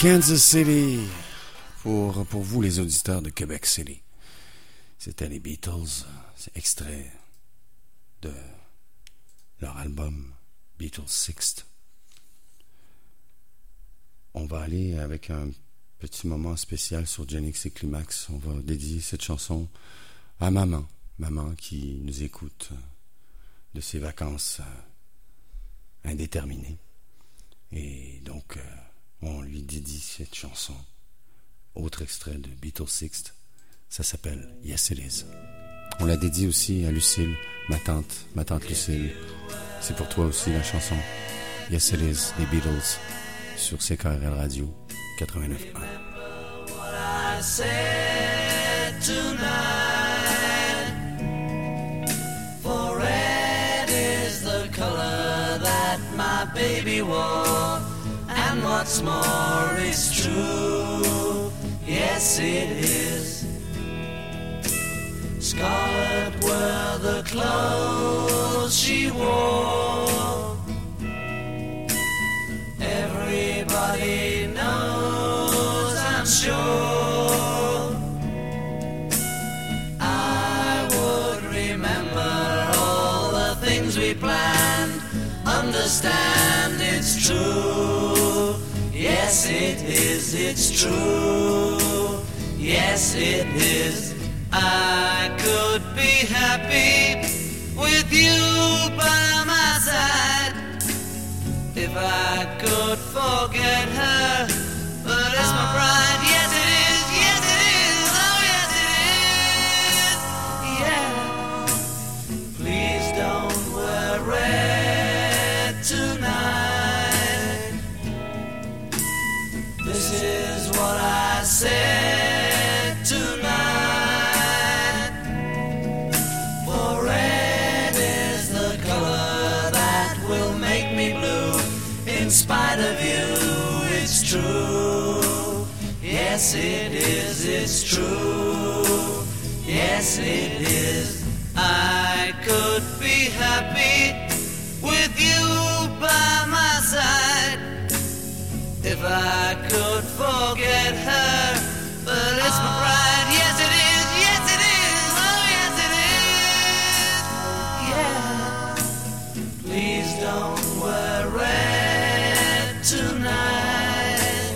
Kansas City, pour, pour vous les auditeurs de Québec City. C'était les Beatles, c'est extrait de leur album Beatles Sixth. On va aller avec un petit moment spécial sur Genix et Climax. On va dédier cette chanson à maman, maman qui nous écoute de ses vacances indéterminées. Et donc, on lui dédie cette chanson. Autre extrait de Beatles Sixth, ça s'appelle Yes It Is. On la dédie aussi à Lucille, ma tante, ma tante Lucille. C'est pour toi aussi la chanson Yes It Is des Beatles sur C K R L Radio quatre-vingt-neuf point un. What I said tonight, for red is the color that my baby wore, and what's more is true, yes it is. Scarlet were the clothes she wore. Everybody knows, I'm sure. I would remember all the things we planned. Understand it's true. Yes, it is, it's true. Yes, it is. I could be happy with you by my side if I could forget her, but it's my pride. Yes it is, yes it is, oh yes it is, yeah. Please don't wear red tonight. This is what I said tonight. For red is the color that will make me blue. In spite of you, it's true. Yes, it is, it's true. Yes, it is. I could be happy with you by my side if I could forget her, but it's my pride. Yes, it is, yes, it is, oh, yes, it is. Yeah. Please don't wear red tonight.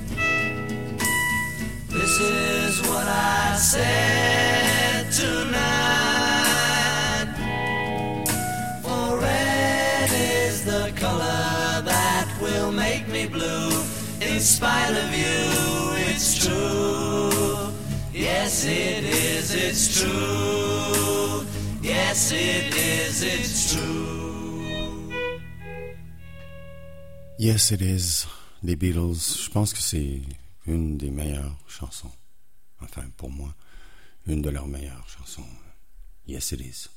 This is what I said tonight. For red is the color that will make me blue. In spite of you, it's true. Yes, it is, it's true. Yes, it is, it's true. Yes It Is des Beatles. Je pense que c'est une des meilleures chansons. Enfin, pour moi, une de leurs meilleures chansons. Yes It Is.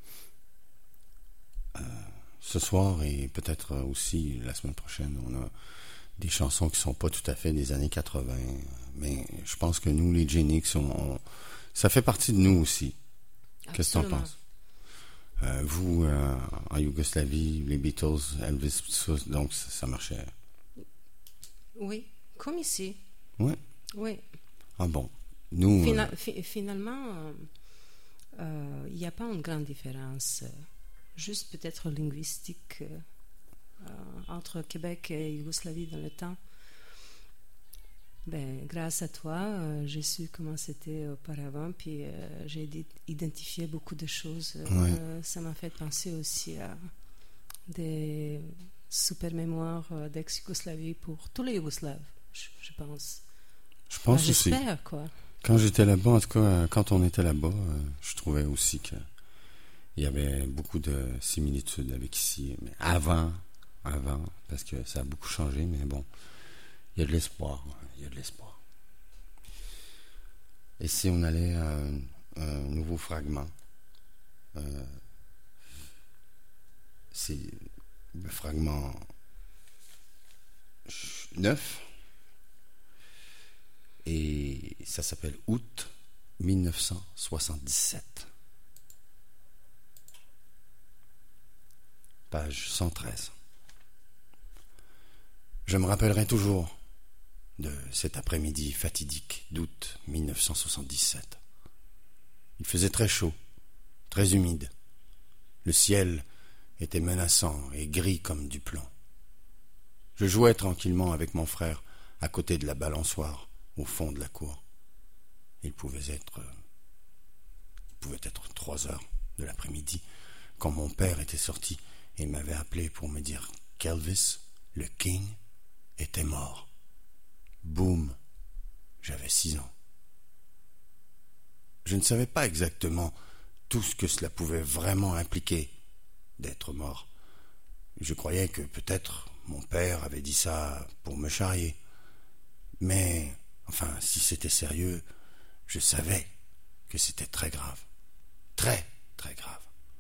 Euh, ce soir et peut-être aussi la semaine prochaine, on a des chansons qui sont pas tout à fait des années quatre-vingts, mais je pense que nous, les Genix, on, on, ça fait partie de nous aussi. Qu'est-ce que tu en penses? Euh, vous, euh, en Yougoslavie, les Beatles, Elvis, ça, donc ça, ça marchait. Oui, comme ici. Oui. Oui. Ah bon. Nous. Fina- euh, fi- finalement, il euh, n'y a pas une grande différence, euh, juste peut-être linguistique euh, euh, entre Québec et Yougoslavie dans le temps. Ben, grâce à toi, euh, j'ai su comment c'était auparavant, puis euh, j'ai di- identifié beaucoup de choses. Euh, Ouais. euh, ça m'a fait penser aussi à des super mémoires euh, d'ex-Yougoslavie pour tous les Yougoslaves, je, je pense. Je pense Enfin, aussi. j'espère, quoi. Quand j'étais là-bas, en tout cas, euh, quand on était là-bas, euh, je trouvais aussi que il y avait beaucoup de similitudes avec ici. Mais avant, avant, parce que ça a beaucoup changé, mais bon, il y a de l'espoir. Il y a de l'espoir. Et si on allait à un, un nouveau fragment, euh, c'est le fragment neuf, et ça s'appelle Août mille neuf cent soixante-dix-sept. Page cent treize. Je me rappellerai toujours de cet après-midi fatidique d'août mille neuf cent soixante-dix-sept. Il faisait très chaud, très humide. Le ciel était menaçant et gris comme du plomb. Je jouais tranquillement avec mon frère à côté de la balançoire au fond de la cour. Il pouvait être, il pouvait être trois heures de l'après-midi quand mon père était sorti et m'avait appelé pour me dire qu'Elvis, le King, était mort. Boum, j'avais six ans. Je ne savais pas exactement tout ce que cela pouvait vraiment impliquer d'être mort. Je croyais que peut-être mon père avait dit ça pour me charrier. Mais, enfin, si c'était sérieux, je savais que c'était très grave. Très, très grave.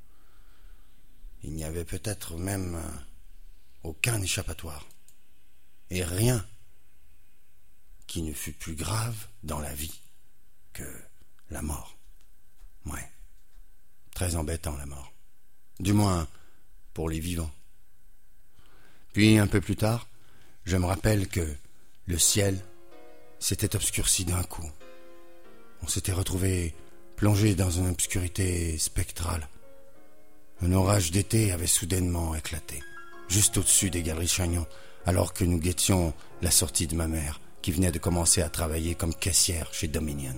Il n'y avait peut-être même euh, aucun échappatoire. Et rien qui ne fût plus grave dans la vie que la mort. Ouais. Très embêtant, la mort. Du moins, pour les vivants. Puis, un peu plus tard, je me rappelle que le ciel s'était obscurci d'un coup. On s'était retrouvé plongé dans une obscurité spectrale. Un orage d'été avait soudainement éclaté, juste au-dessus des Galeries Chagnon, alors que nous guettions la sortie de ma mère, qui venait de commencer à travailler comme caissière chez Dominion.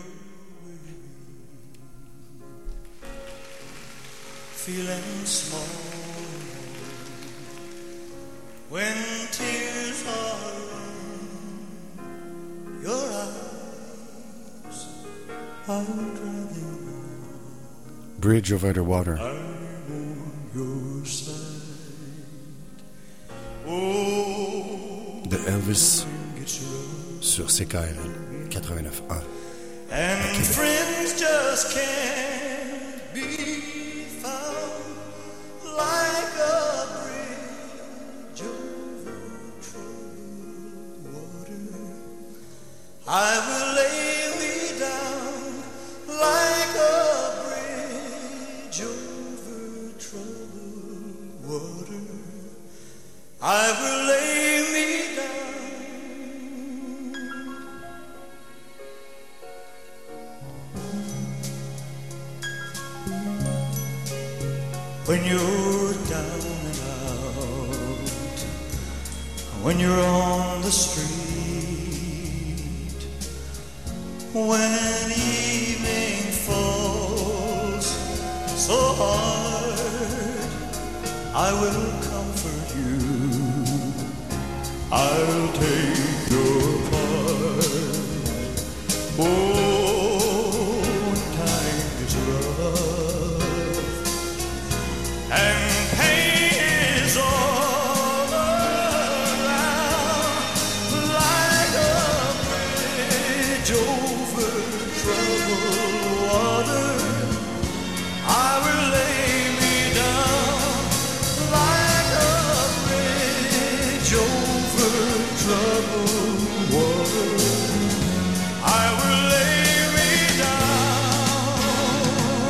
Feeling small when tears are in your eyes, I would rather Bridge over the Water. I'm on your side. Oh, de Elvis sur C K R L quatre-vingt-neuf point un. And friends just can't be found like a bridge over troubled water. I will lay me down like a bridge over troubled water. I will lay me down. When you're down and out, when you're on the street, when evening falls so hard, I will comfort you, I'll take your part. Oh, when times are rough and pain is all around, like a bridge over troubled water, I will lay me down like a bridge over troubled water. I will lay me down.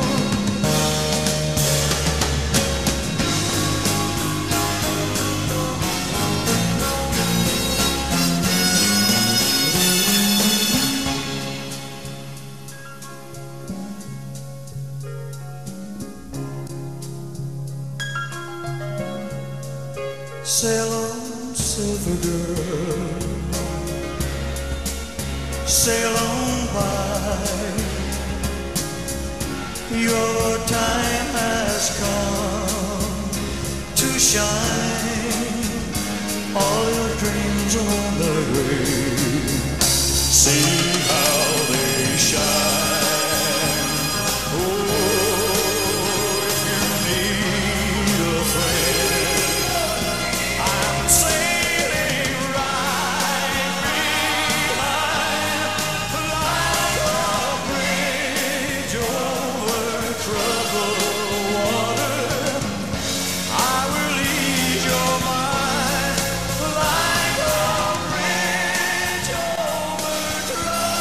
Sail on, silver girl, sail on by. Your time has come to shine. All your dreams along the way, see how they shine. Oh, if you need a friend, I'm sailing right behind, like a bridge over troubled water. I will ease your mind like a bridge over troubled water.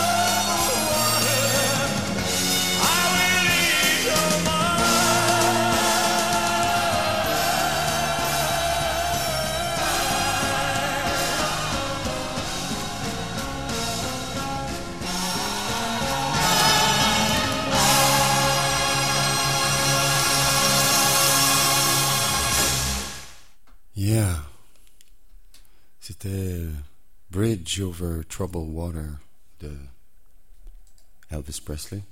C'était Bridge Over Troubled Water de Elvis Presley.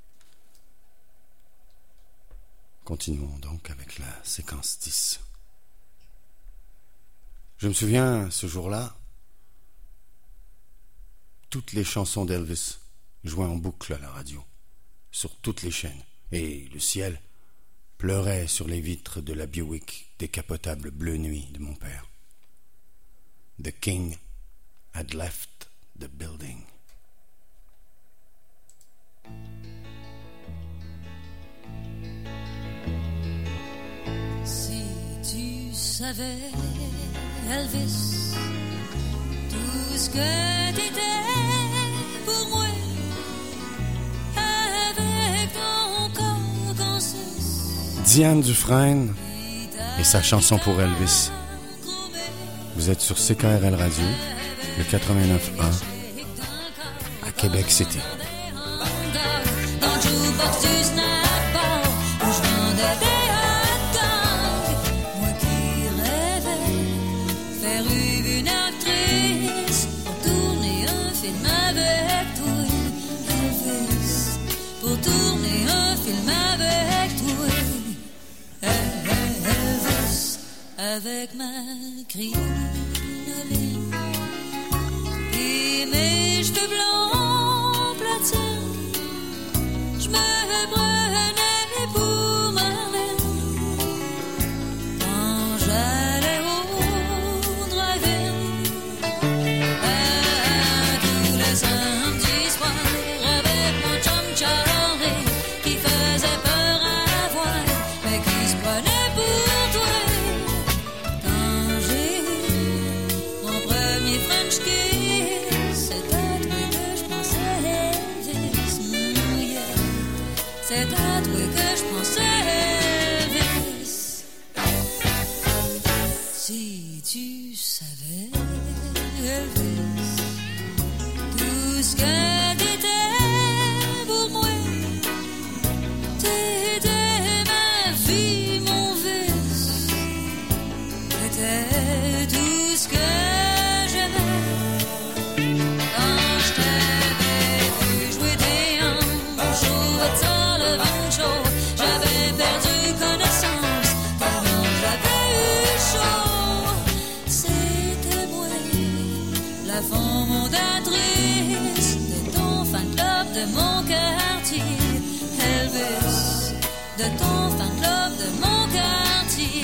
Continuons donc avec la séquence dix. Je me souviens, ce jour-là, toutes les chansons d'Elvis jouaient en boucle à la radio, sur toutes les chaînes, et le ciel pleurait sur les vitres de la Buick décapotable bleu nuit de mon père. The king had left the building. Si tu savais, Elvis, tout ce que t'étais pour moi, avec ton corps qu'on se... Diane Dufresne et sa chanson pour Elvis. Vous êtes sur C K R L Radio, le quatre-vingt-neuf un, à Québec City. Dans le jukebox du snack bar, où je vendais des hot dogs. Moi qui rêvais faire une actrice pour tourner un film avec toi, Elvis. Pour tourner un film avec toi, Elvis. Avec ma crinoline et mes cheveux blancs platine, je me prenais pour Marlène quand j'allais au drive-in. À tous les samedis soirs avec mon chum Charlie qui faisait peur à voir mais qui se prenait pour toi. Quand j'ai eu mon premier French kiss, c'est à toi que je pensais, Elvis. Mm, yeah. C'est à toi que je pensais, Elvis. Si tu savais, Elvis, tout ce que t'étais pour moi, t'étais ma vie, mon vice, t'étais tout ce que j'aimais. Quand je t'avais vu jouer des hanches au Red Sullivan Show, j'avais perdu connaissance tellement j'avais eu chaud. C'était moi, la fondatrice de ton fan club de mon quartier, Elvis, de ton fan club de mon quartier,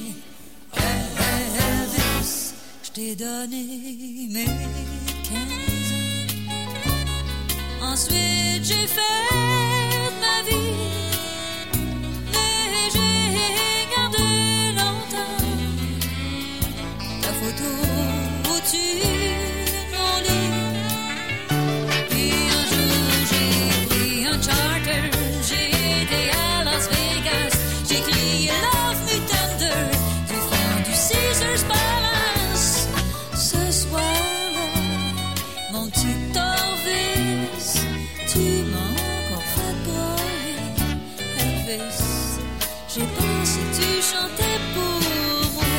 Elvis. Je t'ai donné mes quinze ans, ensuite j'ai fait ma vie, mais j'ai gardé longtemps ta photo au-dessus de mon lit. Puis un jour j'ai pris un charter, j'ai été à Las Vegas, j'ai crié Love Me Tender du fond du Caesars Palace. Ce soir-là, mon petit Orvis, tu m'as encore fait broyer, Elvis. J'ai pensé que tu chantais pour moi.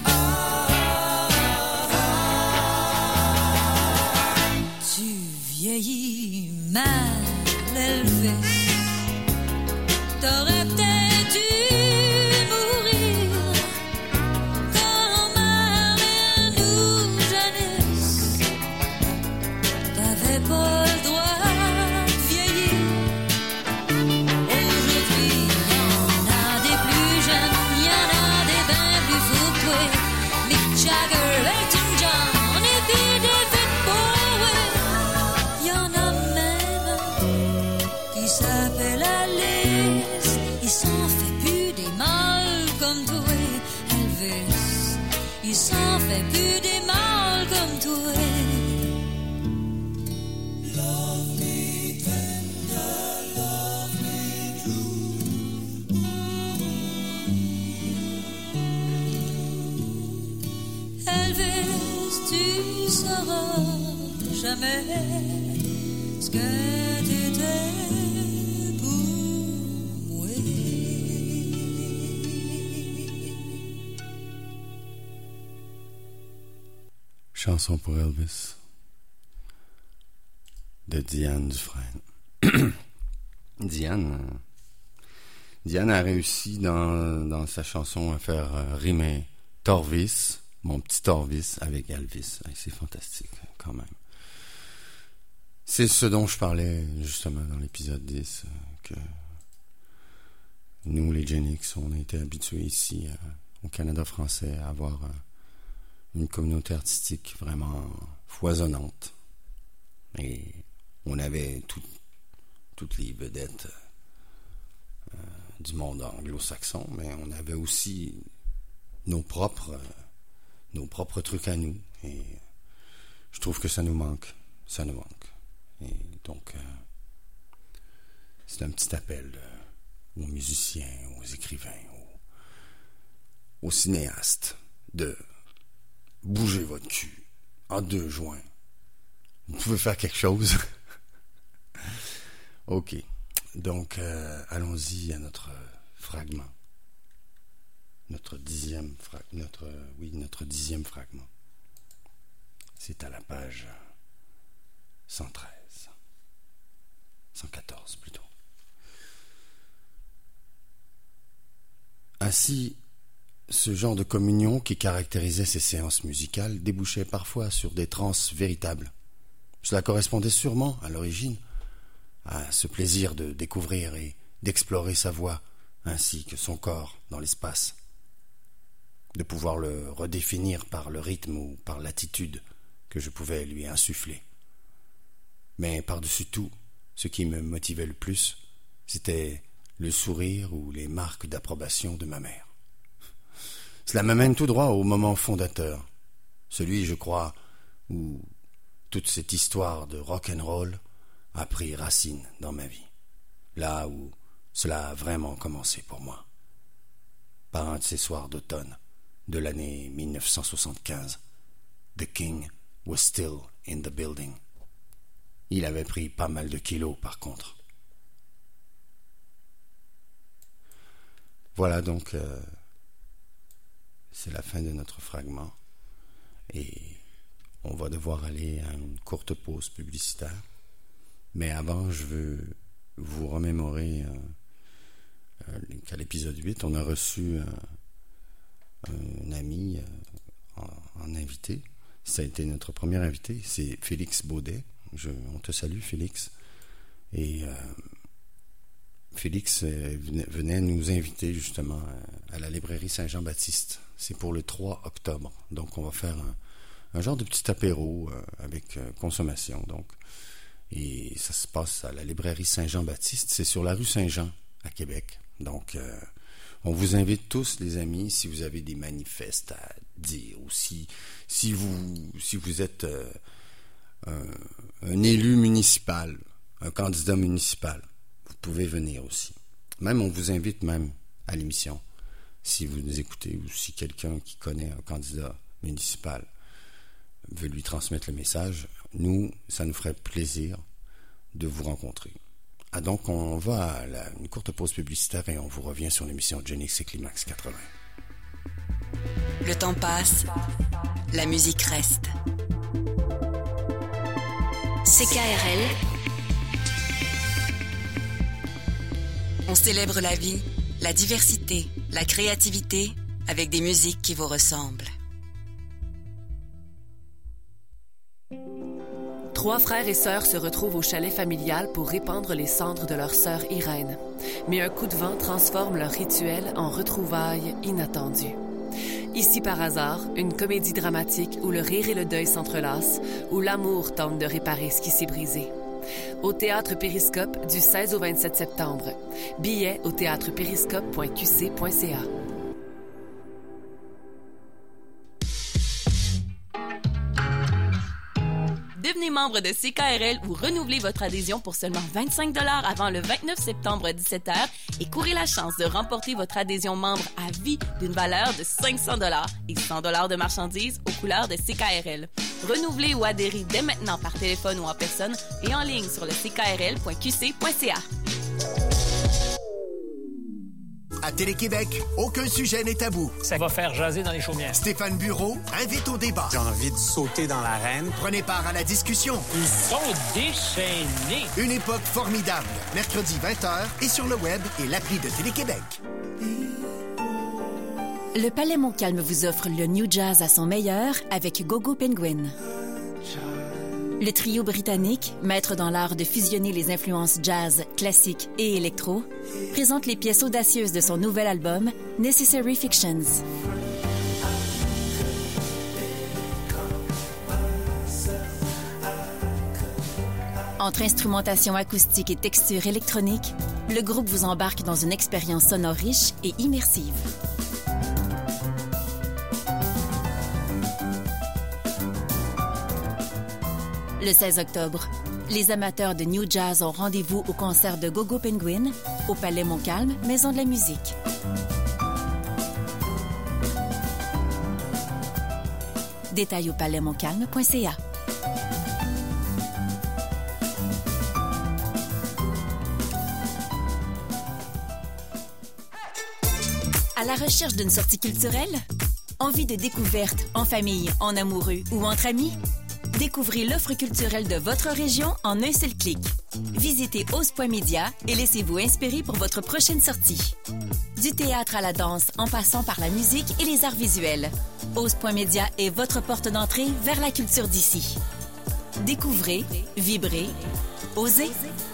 Tu vieillis mal, Elvis. T'aurais peut-être dû mourir comme Marlène ou Janice. T'avais pas le droit de vieillir. Aujourd'hui, y'en a des plus jeunes, y'en a des ben plus fous que toi. Mick Jagger, Elton John et puis David Bowie. Y'en a même un qui s'appelle Alice. Il s'en fait plus des mâles comme toi, Elvis. Il s'en fait plus des mâles comme toi. Love me tender, love me true. Elvis, tu sauras jamais ce que t'étais pour moi. Chanson pour Elvis de Diane Dufresne. Diane, euh, Diane a réussi dans, dans sa chanson à faire euh, rimer Torvis, mon petit Torvis, avec Elvis. Hey, c'est fantastique, quand même. C'est ce dont je parlais justement dans l'épisode dix, euh, que nous, les Gen X, on a été habitués ici, euh, au Canada français, à avoir euh, une communauté artistique vraiment foisonnante. Et on avait tout, toutes les vedettes euh, du monde anglo-saxon, mais on avait aussi nos propres, euh, nos propres trucs à nous. Et je trouve que ça nous manque. Ça nous manque. Et donc, euh, c'est un petit appel euh, aux musiciens, aux écrivains, aux, aux cinéastes de bouger votre cul en deux joints. Vous pouvez faire quelque chose. Ok. Donc, euh, allons-y à notre fragment. Notre dixième fra- notre euh, oui, notre dixième fragment. C'est à la page cent treize. cent quatorze plutôt. Ainsi, ce genre de communion qui caractérisait ces séances musicales débouchait parfois sur des transes véritables. Cela correspondait sûrement, à l'origine, à ce plaisir de découvrir et d'explorer sa voix, ainsi que son corps dans l'espace, de pouvoir le redéfinir par le rythme ou par l'attitude que je pouvais lui insuffler. Mais par-dessus tout, ce qui me motivait le plus, c'était le sourire ou les marques d'approbation de ma mère. Cela me mène tout droit au moment fondateur, celui, je crois, où toute cette histoire de rock'n'roll a pris racine dans ma vie, là où cela a vraiment commencé pour moi. Par un de ces soirs d'automne de l'année mille neuf cent soixante-quinze, The King was still in the building. Il avait pris pas mal de kilos, par contre. Voilà donc, euh, c'est la fin de notre fragment. Et on va devoir aller à une courte pause publicitaire. Mais avant, je veux vous remémorer euh, euh, qu'à l'épisode huit, on a reçu euh, un ami euh, en, en invité. Ça a été notre premier invité, c'est Félix Baudet. Je, on te salue, Félix. Et euh, Félix euh, venait, venait nous inviter justement à, à la librairie Saint-Jean-Baptiste. C'est pour le trois octobre. Donc, on va faire un, un genre de petit apéro euh, avec euh, consommation. Donc, et ça se passe à la librairie Saint-Jean-Baptiste. C'est sur la rue Saint-Jean, à Québec. Donc, euh, on vous invite tous, les amis, si vous avez des manifestes à dire ou si, si, vous, si vous êtes... Euh, Un, un élu municipal, un candidat municipal, vous pouvez venir aussi. Même, on vous invite même à l'émission, si vous nous écoutez ou si quelqu'un qui connaît un candidat municipal veut lui transmettre le message, nous, ça nous ferait plaisir de vous rencontrer. Ah, donc, on va à la, une courte pause publicitaire et on vous revient sur l'émission Gen X et Climax quatre-vingts. Le temps passe, la musique reste. C K R L. On célèbre la vie, la diversité, la créativité avec des musiques qui vous ressemblent. Trois frères et sœurs se retrouvent au chalet familial pour répandre les cendres de leur sœur Irène. Mais un coup de vent transforme leur rituel en retrouvailles inattendues. Ici par hasard, une comédie dramatique où le rire et le deuil s'entrelacent, où l'amour tente de réparer ce qui s'est brisé. Au Théâtre Périscope du seize au vingt-sept septembre. Billets au théâtre périscope point q c point c a. Devenez membre de C K R L ou renouvelez votre adhésion pour seulement vingt-cinq dollars avant le vingt-neuf septembre à dix-sept heures et courez la chance de remporter votre adhésion membre à vie d'une valeur de cinq cents dollars et cent dollars de marchandises aux couleurs de C K R L. Renouvelez ou adhérez dès maintenant par téléphone ou en personne et en ligne sur le c k r l point q c point c a. À Télé-Québec, aucun sujet n'est tabou. Ça va faire jaser dans les chaumières. Stéphane Bureau invite au débat. J'ai envie de sauter dans l'arène. Prenez part à la discussion. Ils sont déchaînés. Une époque formidable. Mercredi vingt heures et sur le web et l'appli de Télé-Québec. Le Palais Montcalm vous offre le New Jazz à son meilleur avec Gogo Penguin. Le trio britannique, maître dans l'art de fusionner les influences jazz, classique et électro, présente les pièces audacieuses de son nouvel album Necessary Fictions. Entre instrumentation acoustique et texture électronique, le groupe vous embarque dans une expérience sonore riche et immersive. Le seize octobre, les amateurs de New Jazz ont rendez-vous au concert de Gogo Penguin au Palais Montcalm, Maison de la musique. Détails au palais montcalm point c a. À la recherche d'une sortie culturelle? Envie de découverte en famille, en amoureux ou entre amis? Découvrez l'offre culturelle de votre région en un seul clic. Visitez ose point media et laissez-vous inspirer pour votre prochaine sortie. Du théâtre à la danse, en passant par la musique et les arts visuels, ose point media est votre porte d'entrée vers la culture d'ici. Découvrez, vibrez, osez.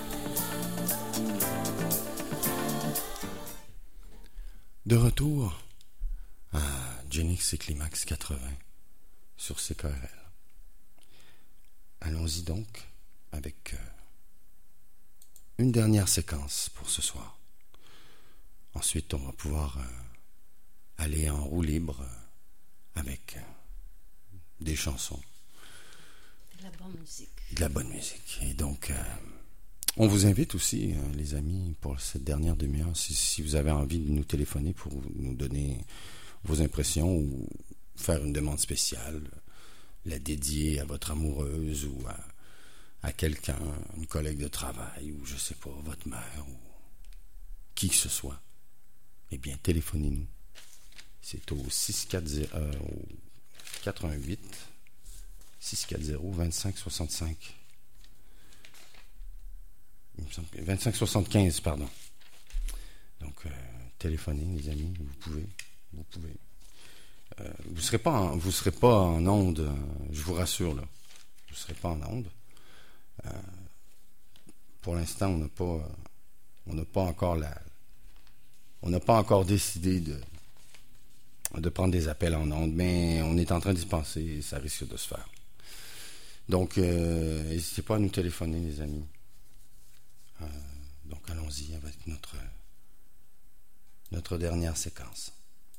De retour à Genix et Climax quatre-vingts sur C K R L. Allons-y donc avec euh, une dernière séquence pour ce soir. Ensuite, on va pouvoir euh, aller en roue libre euh, avec euh, des chansons. De la bonne musique. De la bonne musique. Et donc, euh, on vous invite aussi, euh, les amis, pour cette dernière demi-heure, si, si vous avez envie de nous téléphoner pour nous donner vos impressions ou faire une demande spéciale, la dédier à votre amoureuse ou à, à quelqu'un, une collègue de travail ou je sais pas, votre mère ou qui que ce soit, eh bien, téléphonez-nous. C'est au six cent quarante, euh, au quatre-vingt-huit six cent quarante vingt-cinq soixante-cinq. vingt-cinq soixante-quinze, pardon. Donc, euh, téléphonez, les amis, vous pouvez, vous pouvez. Euh, vous serez pas en, vous serez pas en onde, euh, je vous rassure là. Vous serez pas en onde. Euh, pour l'instant, on n'a pas, euh, on n'a pas encore la, on n'a pas encore décidé de, de prendre des appels en onde, mais on est en train d'y penser et ça risque de se faire. Donc, euh, n'hésitez pas à nous téléphoner, les amis. Euh, donc, allons-y avec notre, notre dernière séquence.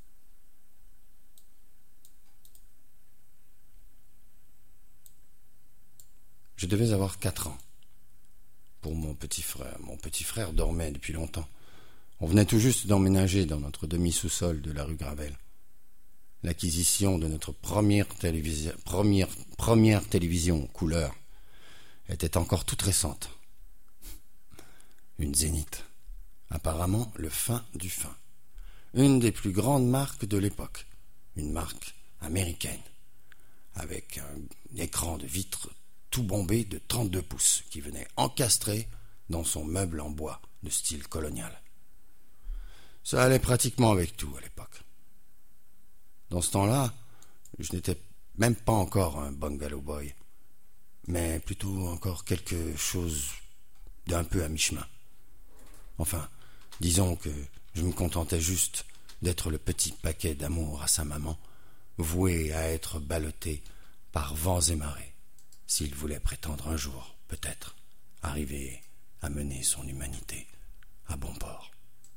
Je devais avoir quatre ans pour mon petit frère. Mon petit frère dormait depuis longtemps. On venait tout juste d'emménager dans notre demi-sous-sol de la rue Gravel. L'acquisition de notre première télévision, première, première télévision couleur était encore toute récente. Une Zénith. Apparemment le fin du fin. Une des plus grandes marques de l'époque. Une marque américaine. Avec un écran de vitre tout bombé de trente-deux pouces qui venait encastrer dans son meuble en bois de style colonial. Ça allait pratiquement avec tout à l'époque. Dans ce temps-là, je n'étais même pas encore un bungalow boy, mais plutôt encore quelque chose d'un peu à mi-chemin. Enfin, disons que je me contentais juste d'être le petit paquet d'amour à sa maman, voué à être ballotté par vents et marées, s'il voulait prétendre un jour, peut-être, arriver à mener son humanité à bon port.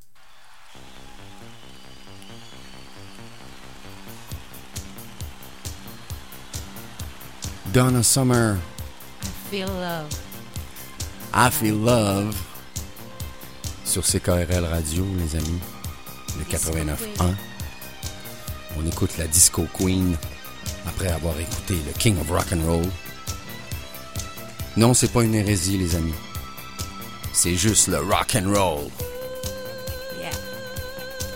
Donna Summer. I feel love. I feel love. Sur C K R L Radio, les amis. Le quatre-vingt-neuf un. On écoute la Disco Queen après avoir écouté le King of Rock'n'Roll. Non, c'est pas une hérésie, les amis. C'est juste le rock'n'roll. Yeah.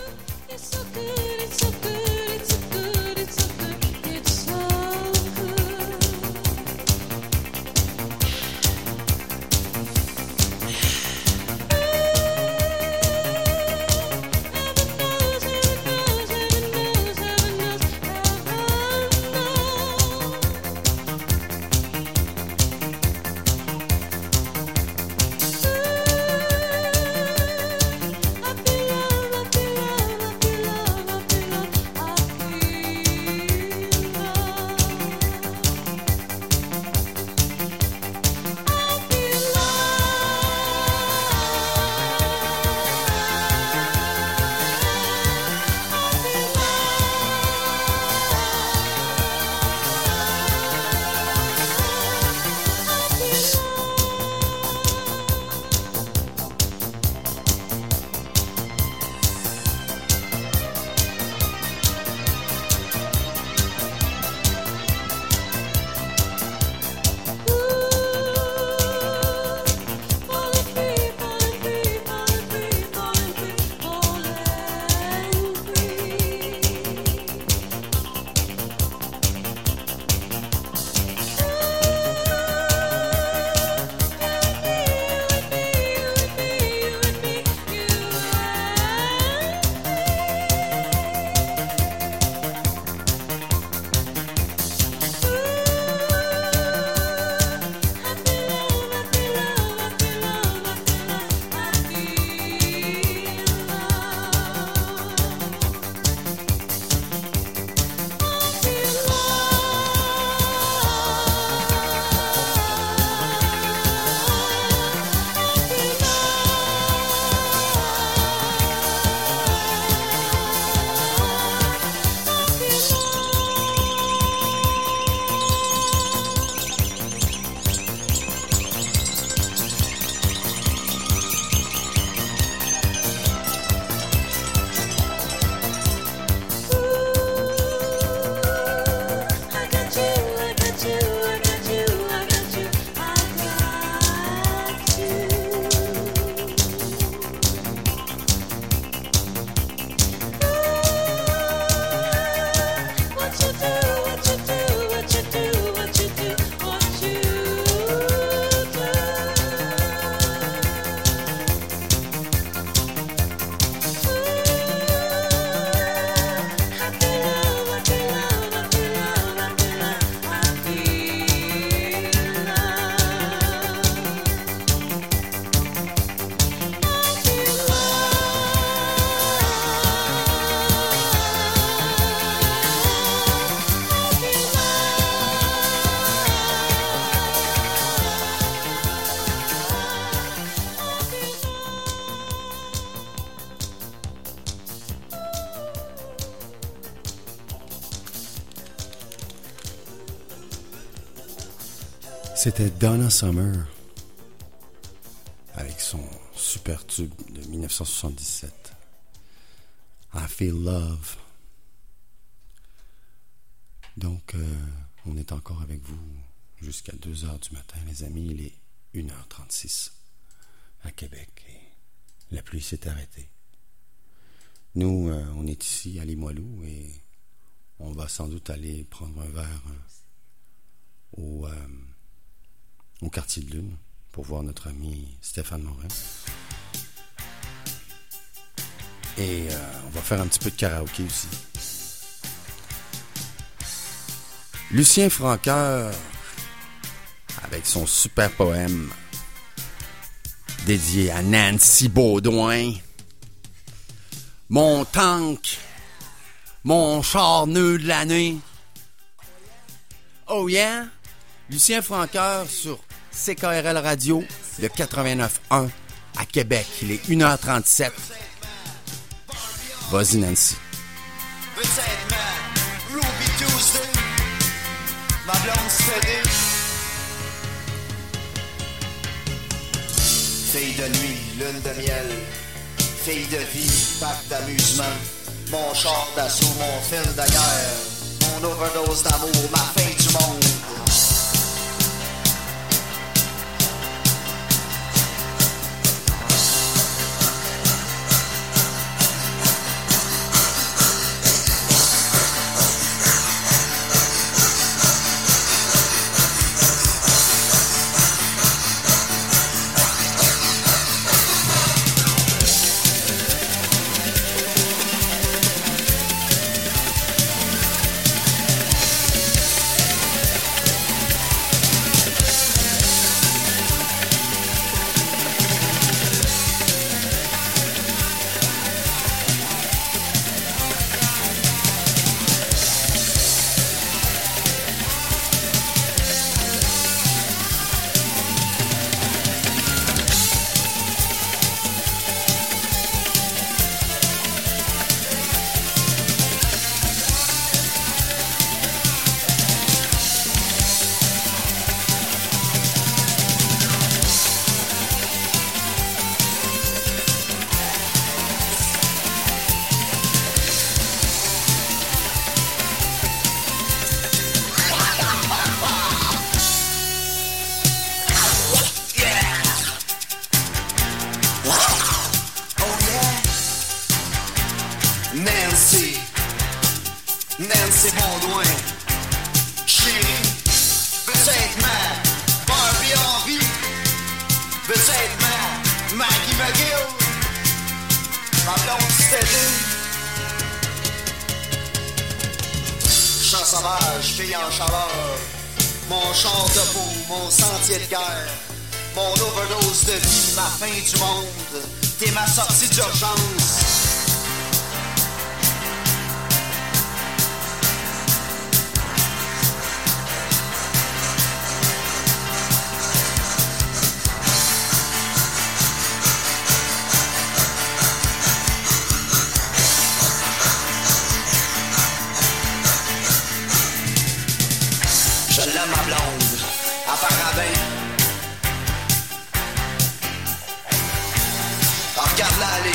C'était Donna Summer avec son super tube de dix-neuf cent soixante-dix-sept, I Feel Love. Donc, euh, on est encore avec vous jusqu'à deux heures du matin, les amis. Il est une heure trente-six à Québec et la pluie s'est arrêtée. Nous, euh, on est ici à Limoilou et on va sans doute aller prendre un verre euh, au... Euh, au Quartier de Lune pour voir notre ami Stéphane Morin. Et euh, on va faire un petit peu de karaoké aussi. Lucien Francoeur avec son super poème dédié à Nancy Baudouin. Mon tank, mon char nœud de l'année. Oh yeah! Lucien Francoeur sur C K R L Radio, le quatre-vingt-neuf un à Québec. Il est une heure trente-sept. Vas-y, Nancy. Ruby Tuesday, ma blonde stérile. Fille de nuit, lune de miel. Fille de vie, parc d'amusement. Mon char d'assaut, mon film de guerre. Mon overdose d'amour, ma fin du monde. Nancy Baudouin. Chérie, veux-tu être ma Barbie en vie? Veux-tu être ma Maggie McGill? Ma blonde stérile. Chant sauvage, fille en chaleur. Mon char de peau, mon sentier de guerre. Mon overdose de vie, ma fin du monde. T'es ma sortie d'urgence. Ma blonde, à Parabin. Regarde-la aller.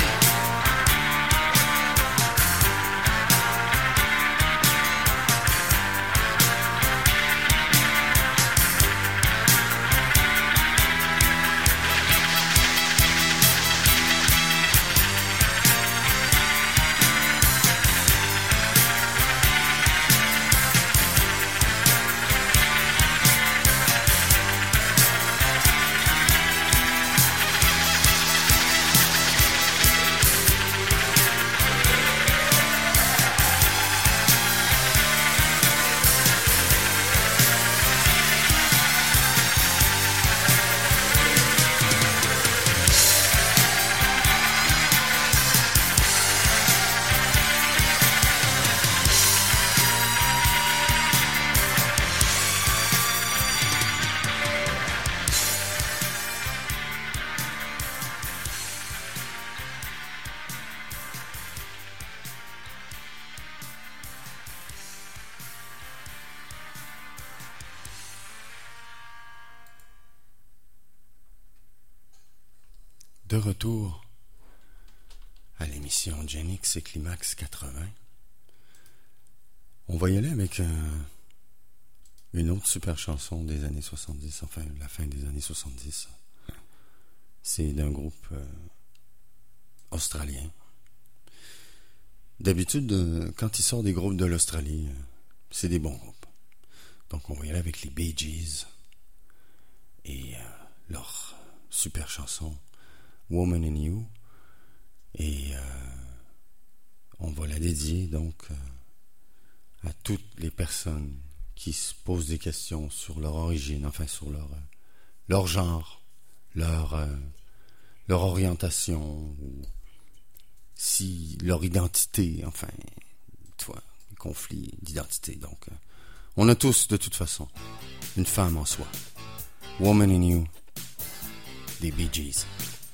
De retour à l'émission Gen X et Climax quatre-vingts. On va y aller avec un, une autre super chanson des années soixante-dix, enfin la fin des années soixante-dix. C'est d'un groupe euh, australien. D'habitude, euh, quand il sort des groupes de l'Australie, euh, c'est des bons groupes. Donc on va y aller avec les Bee Gees et euh, leur super chanson Woman in You. Et euh, on va la dédier donc euh, à toutes les personnes qui se posent des questions sur leur origine, enfin sur leur, euh, leur genre, leur, euh, leur orientation, ou si leur identité, enfin, tu vois, les conflits d'identité. Donc, euh, on a tous, de toute façon, une femme en soi. Woman in You, des Bee Gees.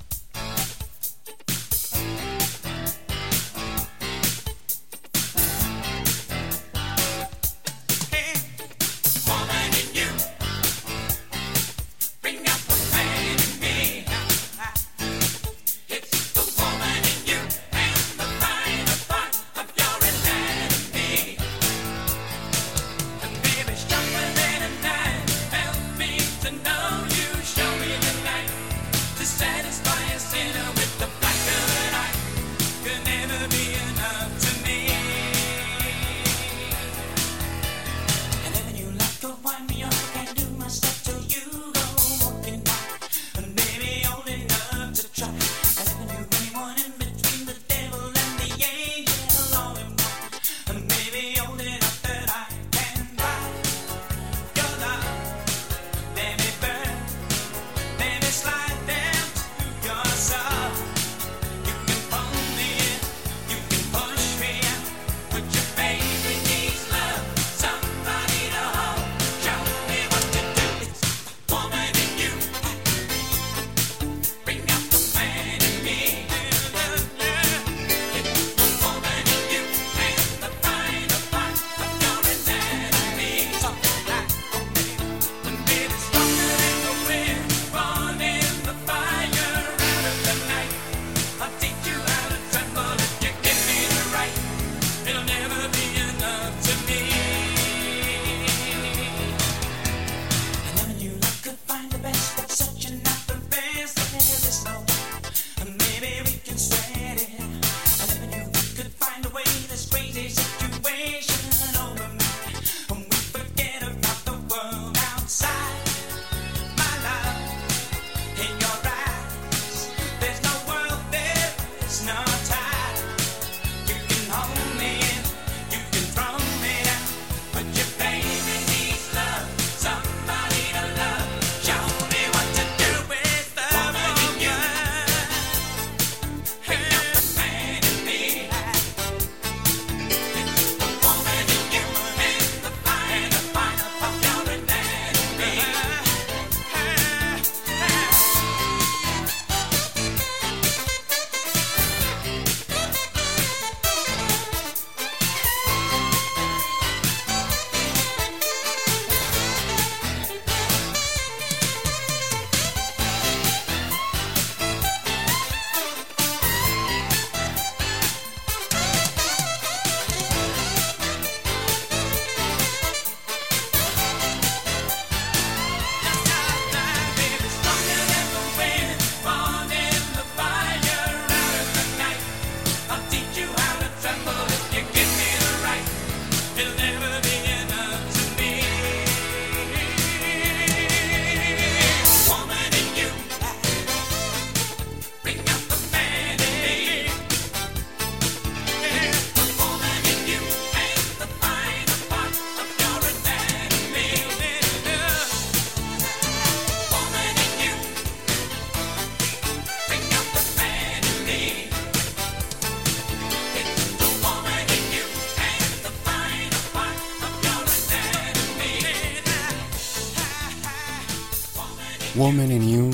Woman in You,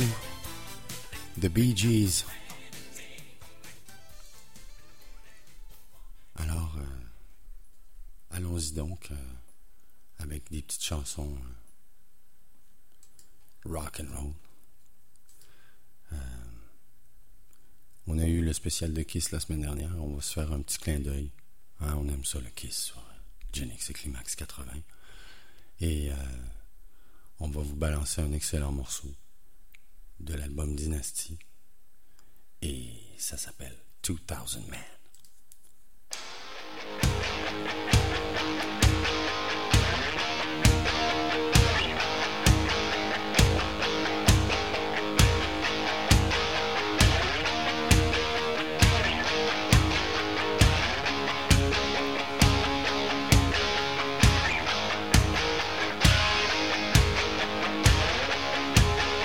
The Bee Gees. Alors, euh, allons-y donc euh, avec des petites chansons euh, rock and roll. Euh, On a eu le spécial de Kiss la semaine dernière. On va se faire un petit clin d'œil. Hein, on aime ça, le Kiss, sur Gen X et Climax quatre-vingts. Et euh, on va vous balancer un excellent morceau de l'album Dynasty. Et ça s'appelle two thousand Man.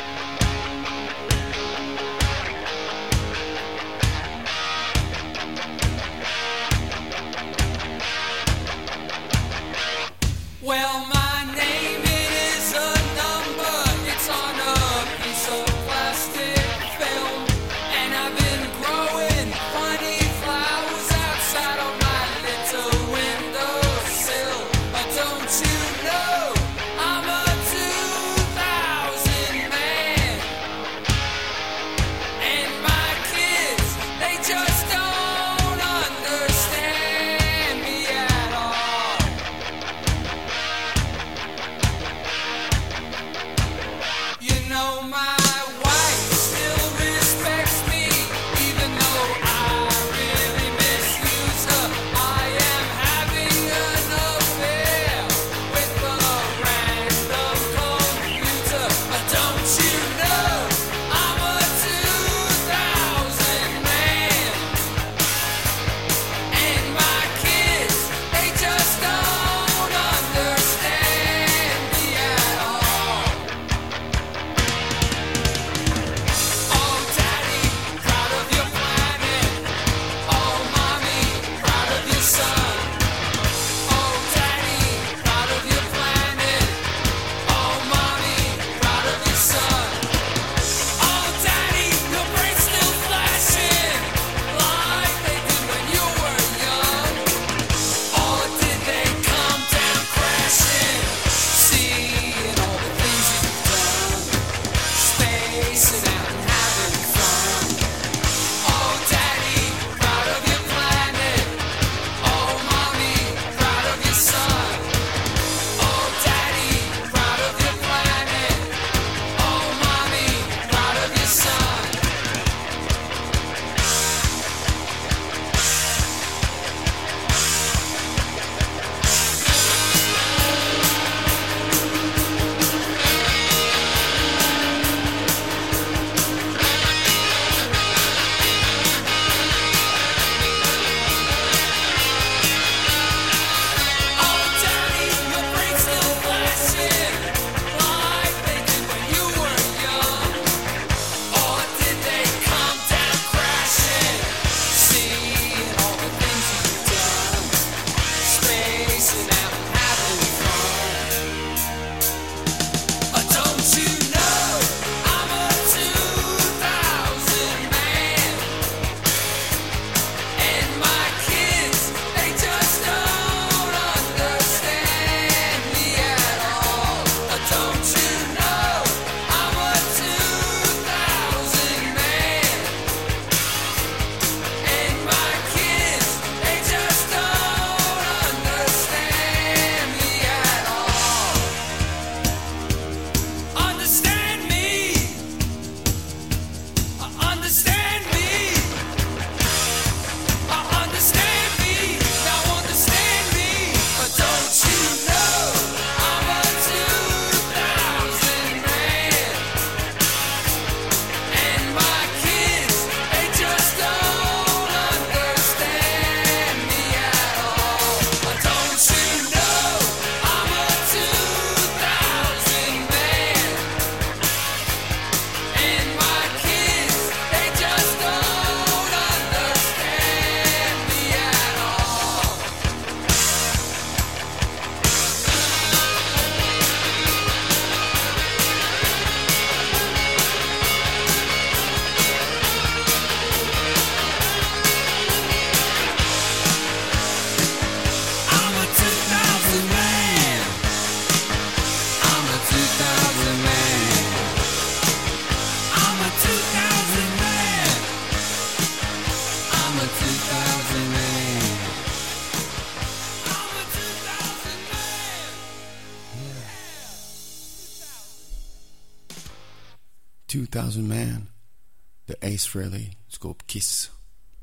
Thank two thousand Man de Ace Frehley du groupe Kiss.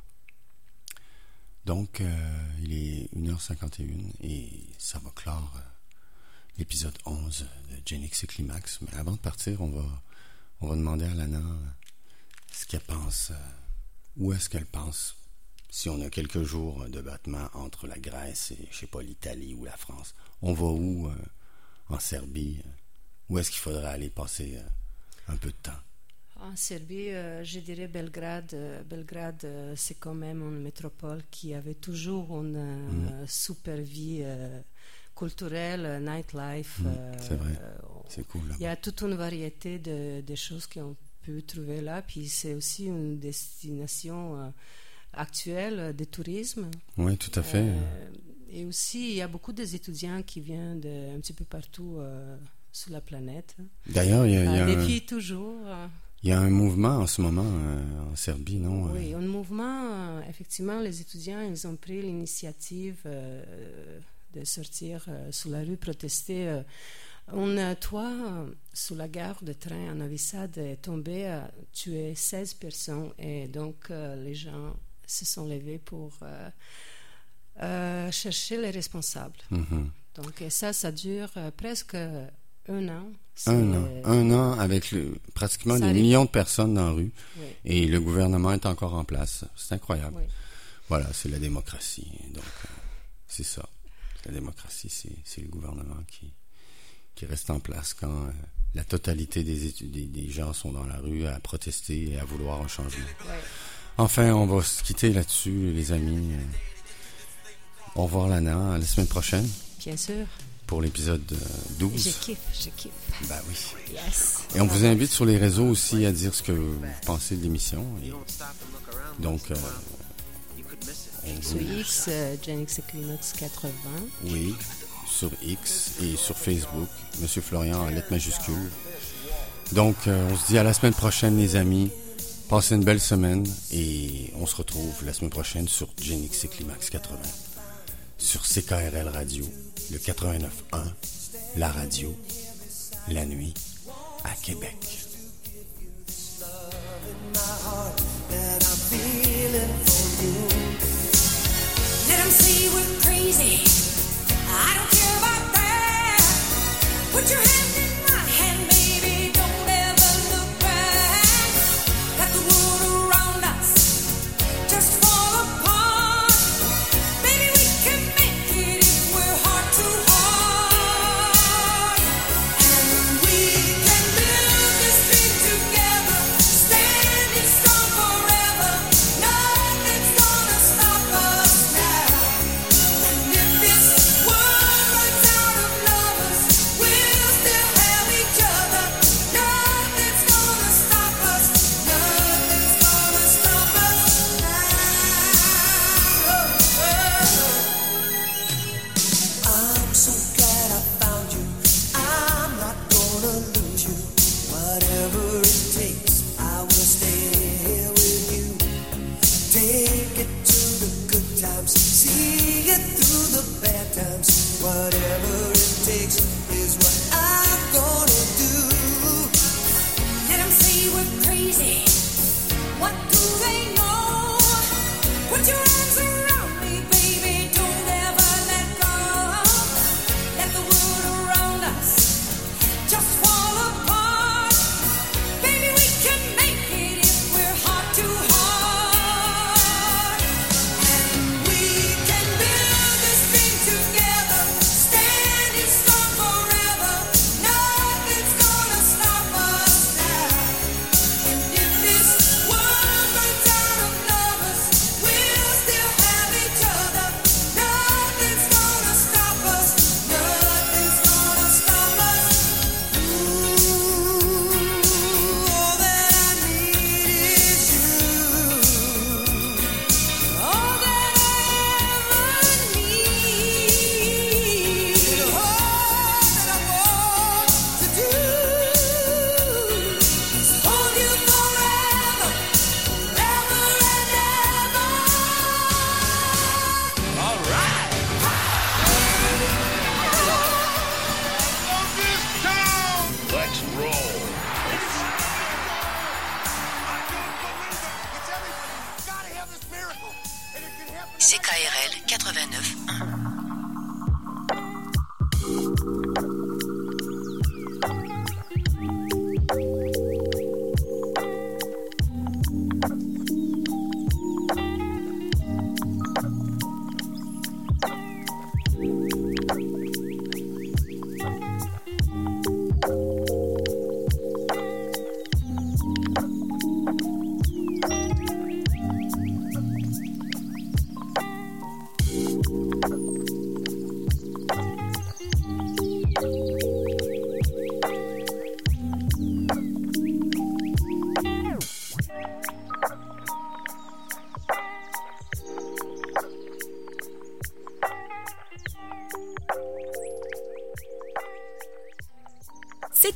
Donc, euh, il est une heure cinquante et une et ça va clore euh, l'épisode onze de Genix et Climax. Mais avant de partir, on va, on va demander à Lana euh, ce qu'elle pense, euh, où est-ce qu'elle pense, si on a quelques jours de battement entre la Grèce et, je sais pas, l'Italie ou la France. On va où euh, en Serbie? Euh, où est-ce qu'il faudrait aller passer euh, un peu de temps? En Serbie, euh, je dirais Belgrade. Euh, Belgrade, euh, c'est quand même une métropole qui avait toujours une euh, mm. super vie euh, culturelle, nightlife. Mm, euh, c'est vrai, c'est cool là-bas. Il y a toute une variété de, de choses qu'on peut trouver là. Puis c'est aussi une destination euh, actuelle de tourisme. Oui, tout à fait. Euh, et aussi, il y a beaucoup d'étudiants qui viennent de, un petit peu partout euh, sur la planète. D'ailleurs, il y a, il y a euh, un... des filles toujours... Euh, Il y a un mouvement en ce moment euh, en Serbie, non? Oui, un mouvement, euh, effectivement, les étudiants, ils ont pris l'initiative euh, de sortir euh, sur la rue, protester. Euh, un toit euh, sous la gare de train à Novi Sad est tombé, a tué seize personnes et donc euh, les gens se sont levés pour euh, euh, chercher les responsables. Mm-hmm. Donc et ça, ça dure euh, presque un an. Un an, euh, un an avec le, pratiquement des arrive. millions de personnes dans la rue oui. Et le gouvernement est encore en place. C'est incroyable. Oui. Voilà, c'est la démocratie. Donc, euh, c'est ça. La démocratie, c'est, c'est le gouvernement qui, qui reste en place quand euh, la totalité des, études, des, des gens sont dans la rue à protester et à vouloir un changement. Oui. Enfin, on va se quitter là-dessus, les amis. Au revoir, Lana. À la semaine prochaine. Bien sûr. Pour l'épisode douze. Je kiffe, je kiffe. Ben oui. Yes. Et on vous invite sur les réseaux aussi à dire ce que vous pensez de l'émission. Et donc, euh, on sur vous... X, euh, Genix et Climax quatre-vingts. Oui, sur X et sur Facebook, Monsieur Florian en lettres majuscules. Donc, euh, on se dit à la semaine prochaine, les amis. Passez une belle semaine et on se retrouve la semaine prochaine sur Genix et Climax quatre-vingts. Sur C K R L Radio. Le quatre-vingt-neuf un, la radio, la nuit, à Québec. Let them say we're crazy. I don't care about that. Put your hand in my hand, baby. Don't ever look back. Let the world around us just fall apart. Baby, we can make it if we're heart to heart. And we can build this thing together, standing strong forever. Nothing's gonna stop us now. And if this world runs out of lovers, we'll still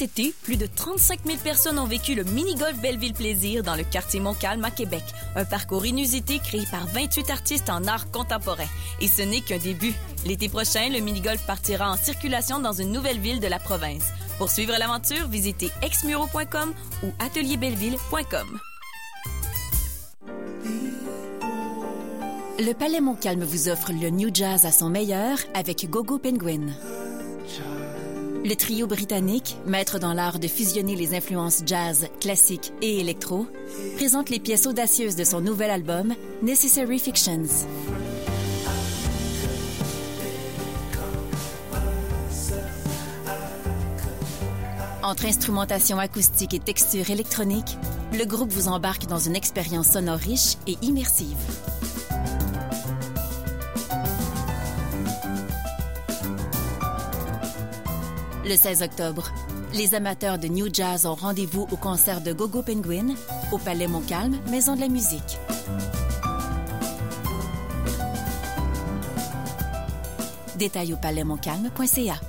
Cet été, plus de trente-cinq mille personnes ont vécu le mini-golf Belleville Plaisir dans le quartier Montcalm à Québec. Un parcours inusité créé par vingt-huit artistes en art contemporain. Et ce n'est qu'un début. L'été prochain, le mini-golf partira en circulation dans une nouvelle ville de la province. Pour suivre l'aventure, visitez exmuro point com ou atelier belleville point com. Le Palais Montcalm vous offre le New Jazz à son meilleur avec Go-Go Penguin. Le trio britannique, maître dans l'art de fusionner les influences jazz, classique et électro, présente les pièces audacieuses de son nouvel album Necessary Fictions. Entre instrumentation acoustique et texture électronique, le groupe vous embarque dans une expérience sonore riche et immersive. Le seize octobre, les amateurs de New Jazz ont rendez-vous au concert de Go-Go Penguin au Palais Montcalm, Maison de la musique. Détails au palais montcalm point c a.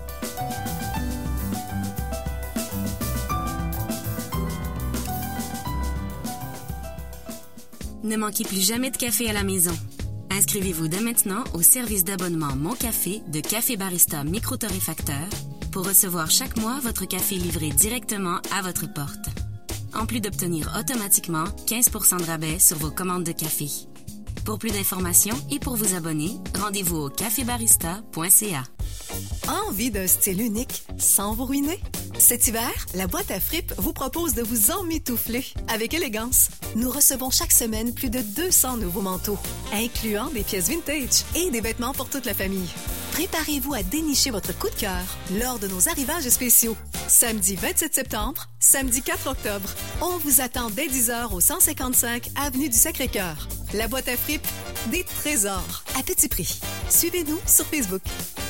Ne manquez plus jamais de café à la maison. Inscrivez-vous dès maintenant au service d'abonnement Mon Café de Café Barista Micro-Torréfacteur pour recevoir chaque mois votre café livré directement à votre porte. En plus d'obtenir automatiquement quinze pour cent de rabais sur vos commandes de café. Pour plus d'informations et pour vous abonner, rendez-vous au café barista point c a. Envie d'un style unique sans vous ruiner? Cet hiver, la boîte à fripes vous propose de vous emmitoufler avec élégance. Nous recevons chaque semaine plus de deux cents nouveaux manteaux, incluant des pièces vintage et des vêtements pour toute la famille. Préparez-vous à dénicher votre coup de cœur lors de nos arrivages spéciaux. Samedi vingt-sept septembre, samedi quatre octobre. On vous attend dès dix heures au cent cinquante-cinq avenue du Sacré-Cœur. La boîte à fripes, des trésors à petit prix. Suivez-nous sur Facebook.